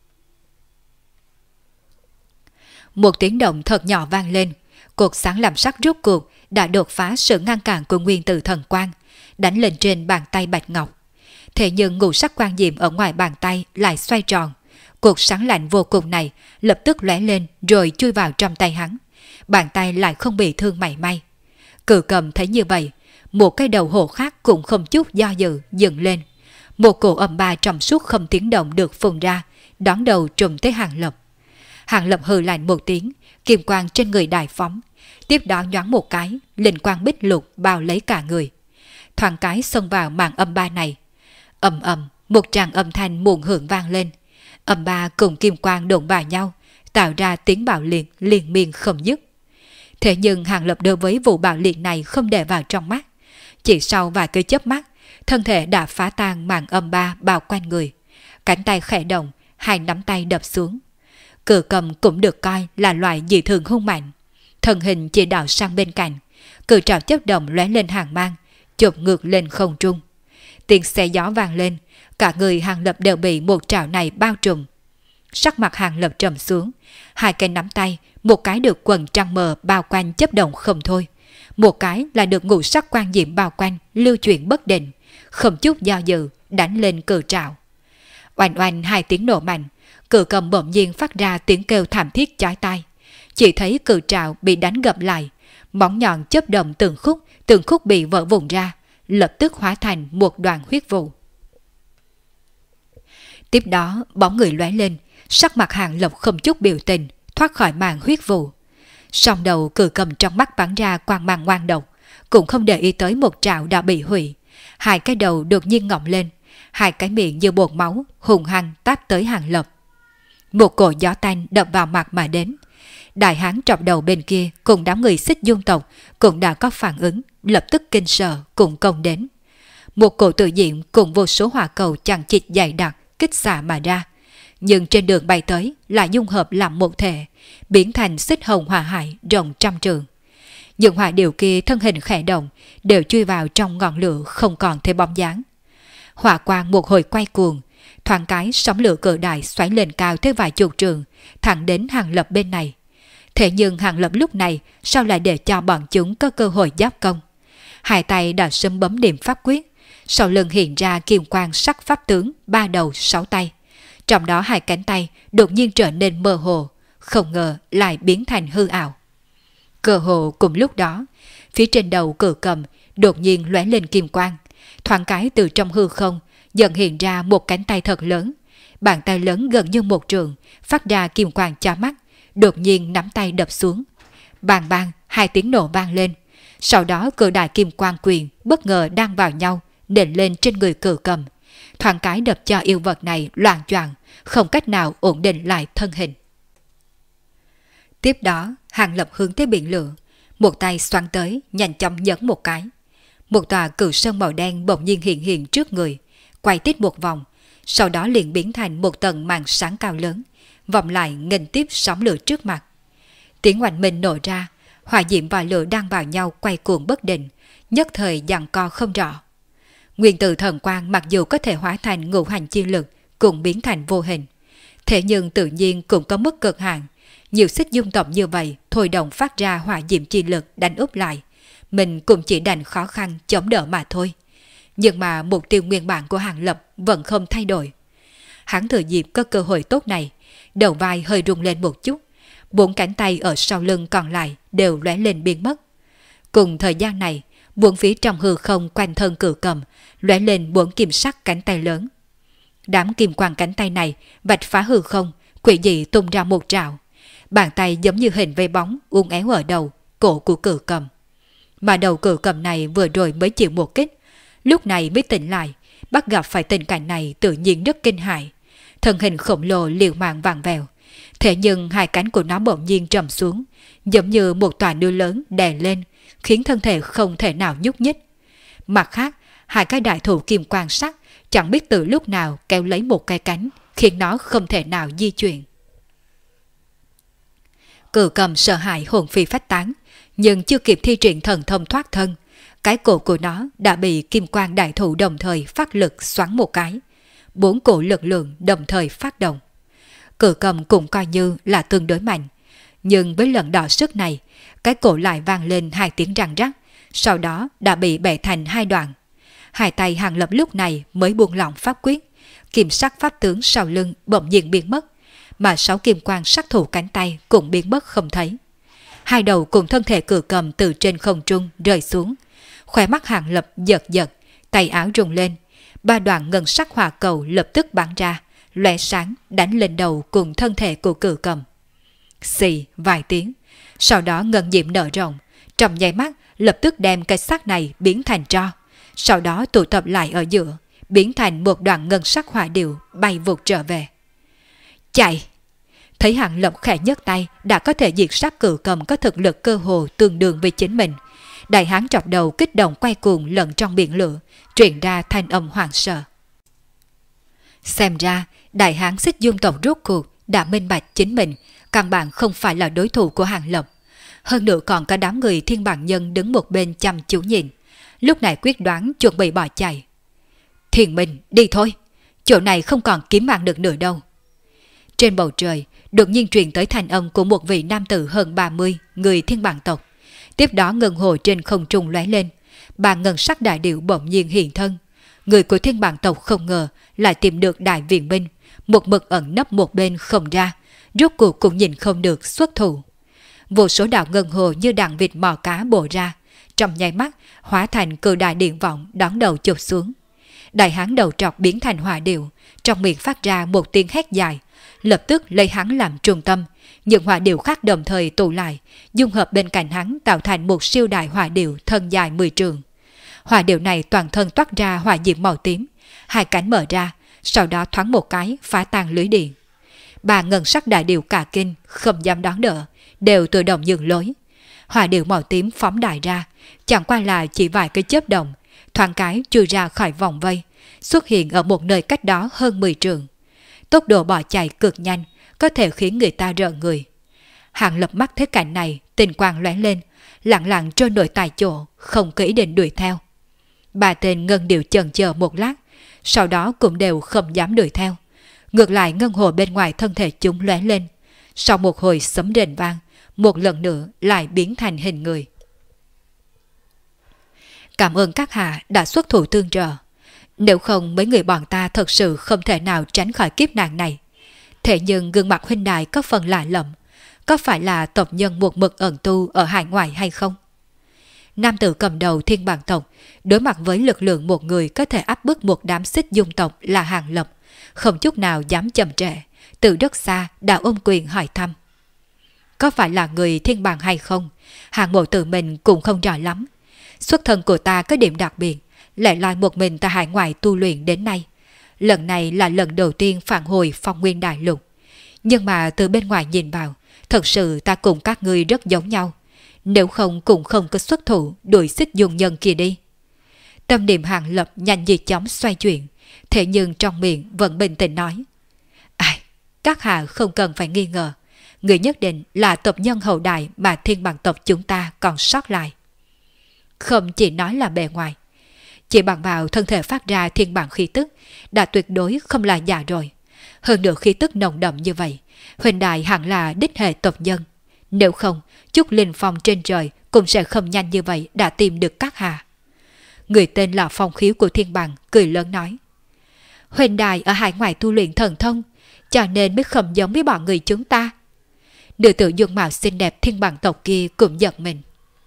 Một tiếng động thật nhỏ vang lên, cột sáng làm sắc rốt cuộc đã đột phá sự ngăn cản của nguyên tử thần quang, đánh lên trên bàn tay bạch ngọc. Thế nhưng ngũ sắc quang diệm ở ngoài bàn tay lại xoay tròn, cột sáng lạnh vô cùng này lập tức lóe lên rồi chui vào trong tay hắn. Bàn tay lại không bị thương mảy may. Cự cầm thấy như vậy, một cái đầu hổ khác cũng không chút do dự dựng lên. Một cổ âm ba trong suốt không tiếng động được phun ra, đón đầu trùm tới Hàng Lập. Hàng Lập hừ lạnh một tiếng, kim quang trên người đại phóng, tiếp đó nhoáng một cái, linh quang bích lục bao lấy cả người. Thoáng cái xông vào màn âm ba này. Ầm ầm, một tràng âm thanh muộn hưởng vang lên. Âm ba cùng kim quang đụng vào nhau, tạo ra tiếng bạo liệt liên miên không dứt. Thế nhưng Hàng Lập đối với vụ bạo liệt này không để vào trong mắt. Chỉ sau vài cái chớp mắt, thân thể đã phá tan màn âm ba bao quanh người. Cánh tay khẽ động, hai nắm tay đập xuống. Cự cầm cũng được coi là loại dị thường hung mạnh. Thân hình chỉ đảo sang bên cạnh, cự trảo chớp động lóe lên hàng mang, chụp ngược lên không trung. Tiếng xe gió vang lên, cả người Hàng Lập đều bị một trảo này bao trùm. Sắc mặt Hàng Lập trầm xuống, hai cái nắm tay, một cái được quần trăng mờ bao quanh chớp động không thôi, một cái là được ngũ sắc quang diệm bao quanh lưu chuyển bất định, không chút do dự đánh lên cự trảo. Oanh oanh hai tiếng nổ mạnh, cự cầm bỗng nhiên phát ra tiếng kêu thảm thiết chói tai. Chỉ thấy cự trảo bị đánh gập lại, móng nhọn chớp động từng khúc bị vỡ vụn ra, lập tức hóa thành một đoàn huyết vụ. Tiếp đó bóng người lóe lên, sắc mặt Hàng Lập không chút biểu tình, thoát khỏi màn huyết vụ. Song đầu cự cầm trong mắt bắn ra quang mang ngoan độc, cũng không để ý tới một trảo đã bị hủy. Hai cái đầu đột nhiên ngọng lên, hai cái miệng như bột máu hùng hăng táp tới Hàng Lập. Một cổ gió tanh đập vào mặt mà đến. Đại hán trọng đầu bên kia cùng đám người Xích Dung tộc cũng đã có phản ứng, lập tức kinh sợ cùng công đến. Một cổ tự diện cùng vô số hỏa cầu chằng chịt dày đặc kích xạ mà ra, nhưng trên đường bay tới lại dung hợp làm một thể, biến thành xích hồng hỏa hải rộng trăm trường. Những hỏa điều kia thân hình khẽ động, đều chui vào trong ngọn lửa không còn thấy bóng dáng. Hỏa quang một hồi quay cuồng, thoáng cái sóng lửa cự đại xoáy lên cao tới vài chục trường, thẳng đến Hàng Lập bên này. Thế nhưng Hàng Lập lúc này sao lại để cho bọn chúng có cơ hội giáp công? Hai tay đã sớm bấm điểm pháp quyết, sau lưng hiện ra kim quang sắc pháp tướng 3 đầu 6 tay. Trong đó hai cánh tay đột nhiên trở nên mơ hồ, không ngờ lại biến thành hư ảo. Cơ hồ cùng lúc đó, phía trên đầu cự cầm đột nhiên lóe lên kim quang, thoáng cái từ trong hư không dần hiện ra một cánh tay thật lớn. Bàn tay lớn gần như một trượng, phát ra kim quang chói mắt, đột nhiên nắm tay đập xuống. Bang bang, hai tiếng nổ vang lên. Sau đó cự đại kim quang quyền bất ngờ đan vào nhau, nện lên trên người Cự Cầm. Thoáng cái đập cho yêu vật này loạng choạng, không cách nào ổn định lại thân hình. Tiếp đó, Hàng Lập hướng tới biển lửa, một tay xoắn tới, nhanh chóng nhấn một cái. Một tòa cự sơn màu đen bỗng nhiên hiện trước người, quay tít một vòng, sau đó liền biến thành một tầng màn sáng cao lớn, vòng lại nghênh tiếp sóng lửa trước mặt. Tiếng oanh minh nổ ra, hỏa diễm và lửa đang vào nhau quay cuồng bất định, nhất thời giằng co không rõ. Nguyên tử thần quang mặc dù có thể hóa thành ngũ hành chi lực, cũng biến thành vô hình. Thế nhưng tự nhiên cũng có mức cực hạn. Nhiều xích dung tộc như vậy thôi động phát ra hỏa diễm chi lực đánh úp lại. Mình cũng chỉ đành khó khăn chống đỡ mà thôi. Nhưng mà mục tiêu nguyên bản của Hàng Lập vẫn không thay đổi. Hắn thừa dịp có cơ hội tốt này, đầu vai hơi rung lên một chút, 4 cánh tay ở sau lưng còn lại đều lóe lên biến mất. Cùng thời gian này, bốn phía trong hư không quanh thân Cự Cầm lóe lên 4 kim sắc cánh tay lớn. Đám kim quang cánh tay này vạch phá hư không, quỷ dị tung ra một trảo. Bàn tay giống như hình vây bóng uốn éo ở đầu, cổ của Cự Cầm. Mà đầu Cự Cầm này vừa rồi mới chịu một kích, lúc này mới tỉnh lại, bắt gặp phải tình cảnh này tự nhiên rất kinh hãi. Thân hình khổng lồ liều mạng vàng vèo. Thế nhưng hai cánh của nó bỗng nhiên trầm xuống, giống như một tòa núi lớn đè lên, khiến thân thể không thể nào nhúc nhích. Mặt khác, hai cái đại thủ kim quang sắc chẳng biết từ lúc nào kéo lấy một cái cánh, khiến nó không thể nào di chuyển. Cự Cầm sợ hãi hồn phi phách tán, nhưng chưa kịp thi triển thần thông thoát thân, cái cổ của nó đã bị kim quang đại thủ đồng thời phát lực xoắn một cái. 4 cổ lực lượng đồng thời phát động. Cự Cầm cũng coi như là tương đối mạnh, nhưng với lần đọ sức này, cái cổ lại vang lên 2 tiếng răng rắc, sau đó đã bị bẻ thành 2 đoạn. Hai tay Hàng Lập lúc này mới buông lỏng pháp quyết, kim sắc pháp tướng sau lưng bỗng nhiên biến mất, mà 6 kim quang sắc thủ cánh tay cũng biến mất không thấy. Hai đầu cùng thân thể Cự Cầm từ trên không trung rơi xuống, khóe mắt Hàng Lập giật giật, tay áo rung lên, 3 đoạn ngân sắc hỏa cầu lập tức bắn ra, lóe sáng đánh lên đầu cùng thân thể của Cự Cầm. Xì vài tiếng, sau đó ngân diệm nở rộng, trong nháy mắt lập tức đem cái xác này biến thành tro, sau đó tụ tập lại ở giữa, biến thành một đoạn ngân sắc hỏa điệu bay vụt trở về. Chạy! Thấy Hàng Lập khẽ nhấc tay đã có thể diệt sát Cự Cầm có thực lực cơ hồ tương đương với chính mình. Đại hán chọc đầu kích động quay cuồng lẫn trong biển lửa, truyền ra thanh âm hoảng sợ. Xem ra, đại hán Xích Dung tộc rốt cuộc đã minh bạch chính mình, căn bản không phải là đối thủ của Hàng Lập. Hơn nữa còn có đám người thiên bản nhân đứng một bên chăm chú nhìn, lúc này quyết đoán chuẩn bị bỏ chạy. Thiền Minh, đi thôi, chỗ này không còn kiếm mạng được nữa đâu. Trên bầu trời, đột nhiên truyền tới thanh âm của một vị nam tử hơn 30 người thiên bản tộc. Tiếp đó ngân hồ trên không trung lóe lên, 3 ngân sắc đại điệu bỗng nhiên hiện thân. Người của thiên bản tộc không ngờ lại tìm được đại viện binh, một mực ẩn nấp một bên không ra, rốt cuộc cũng nhìn không được xuất thủ. Vô số đạo ngân hồ như đàn vịt mò cá bổ ra, trong nháy mắt hóa thành cự đại điện vọng đón đầu chụp xuống. Đại hán đầu trọc biến thành hỏa điệu, trong miệng phát ra một tiếng hét dài, lập tức lấy hắn làm trung tâm, những hỏa điệu khác đồng thời tụ lại, dung hợp bên cạnh hắn tạo thành một siêu đại hỏa điệu thân dài 10 trượng. Hỏa điệu này toàn thân toát ra hỏa diễm màu tím, hai cánh mở ra, sau đó thoáng một cái phá tan lưới điện. 3 ngân sắc đại điệu cả kinh, không dám đón đỡ, đều tự động nhường lối. Hỏa điệu màu tím phóng đại ra, chẳng qua là chỉ vài cái chớp động, thoáng cái chui ra khỏi vòng vây, xuất hiện ở một nơi cách đó hơn 10 trượng. Tốc độ bỏ chạy cực nhanh, có thể khiến người ta rợn người. Hàng Lập mắt thấy cảnh này, tình quang lóe lên, lặng lặng trôi nổi tại chỗ, không có ý định đuổi theo. 3 tên ngân điệu chần chờ một lát, sau đó cũng đều không dám đuổi theo. Ngược lại ngân hồ bên ngoài thân thể chúng lóe lên, sau một hồi sấm rền vang, một lần nữa lại biến thành hình người. Cảm ơn các hạ đã xuất thủ tương trợ. Nếu không mấy người bọn ta thật sự không thể nào tránh khỏi kiếp nạn này. Thế nhưng gương mặt huynh đài có phần lạ lẫm, có phải là tộc nhân một mực ẩn tu ở hải ngoại hay không? Nam tử cầm đầu Thiên Bằng tộc, đối mặt với lực lượng một người có thể áp bức một đám Xích Dung tộc là Hàng Lập, không chút nào dám chậm trễ, từ rất xa đã ôm quyền hỏi thăm. Có phải là người Thiên Bằng hay không? Hàng Mộ tự mình cũng không rõ lắm. Xuất thân của ta có điểm đặc biệt, lại loi một mình tại hải ngoại tu luyện đến nay. Lần này là lần đầu tiên phản hồi Phong Nguyên Đại Lục. Nhưng mà từ bên ngoài nhìn vào, thật sự ta cùng các ngươi rất giống nhau. Nếu không cũng không có xuất thủ đuổi Xích Dung nhân kia đi. Tâm niệm Hàng Lập nhanh như chóng xoay chuyển, thế nhưng trong miệng vẫn bình tĩnh nói. Ai, các hạ không cần phải nghi ngờ. Người nhất định là tộc nhân hậu đại mà Thiên Bằng tộc chúng ta còn sót lại. Không chỉ nói là bề ngoài, chỉ bằng vào thân thể phát ra thiên bằng khí tức đã tuyệt đối không là giả rồi. Hơn nữa khí tức nồng đậm như vậy, huynh đài hẳn là đích hệ tộc nhân. Nếu không, chút linh phong trên trời cũng sẽ không nhanh như vậy đã tìm được các hạ. Người tên là Phong Khiếu của Thiên Bằng cười lớn nói. Huynh đài ở hải ngoại tu luyện thần thông, cho nên mới không giống với bọn người chúng ta. Nữ tử dung mạo xinh đẹp Thiên Bằng tộc kia cũng giật mình.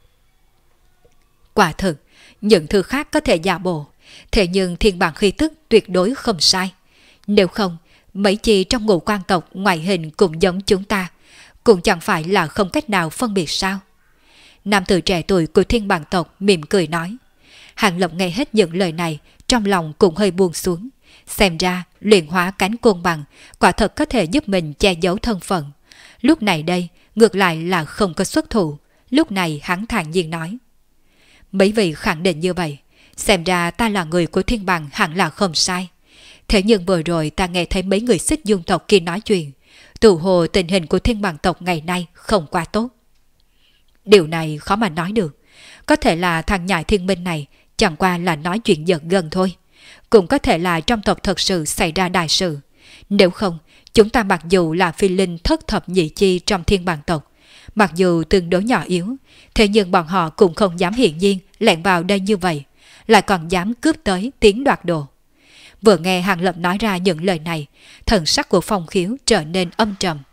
Quả thực, những thứ khác có thể giả bộ, thế nhưng Thiên Bằng khí tức tuyệt đối không sai. Nếu không, mấy chi trong ngũ quan tộc ngoại hình cũng giống chúng ta, cũng chẳng phải là không cách nào phân biệt sao. Nam tử trẻ tuổi của Thiên Bằng tộc mỉm cười nói. Hàng Lập nghe hết những lời này, trong lòng cũng hơi buông xuống. Xem ra, luyện hóa cánh côn bằng quả thật có thể giúp mình che giấu thân phận. Lúc này đây, ngược lại là không có xuất thủ. Lúc này hắn thản nhiên nói. Mấy vị khẳng định như vậy, xem ra ta là người của Thiên Bằng hẳn là không sai. Thế nhưng vừa rồi ta nghe thấy mấy người Xích Dung tộc kia nói chuyện, tự hồ tình hình của Thiên Bằng tộc ngày nay không quá tốt. Điều này khó mà nói được. Có thể là thằng nhãi Thiên Minh này chẳng qua là nói chuyện giật gân thôi. Cũng có thể là trong tộc thật sự xảy ra đại sự. Nếu không, chúng ta mặc dù là phi linh thất thập nhị chi trong Thiên Bằng tộc, mặc dù tương đối nhỏ yếu, thế nhưng bọn họ cũng không dám hiển nhiên lẻn vào đây như vậy, lại còn dám cướp tới tiến đoạt đồ. Vừa nghe Hàng Lập nói ra những lời này, thần sắc của Phong Khiếu trở nên âm trầm.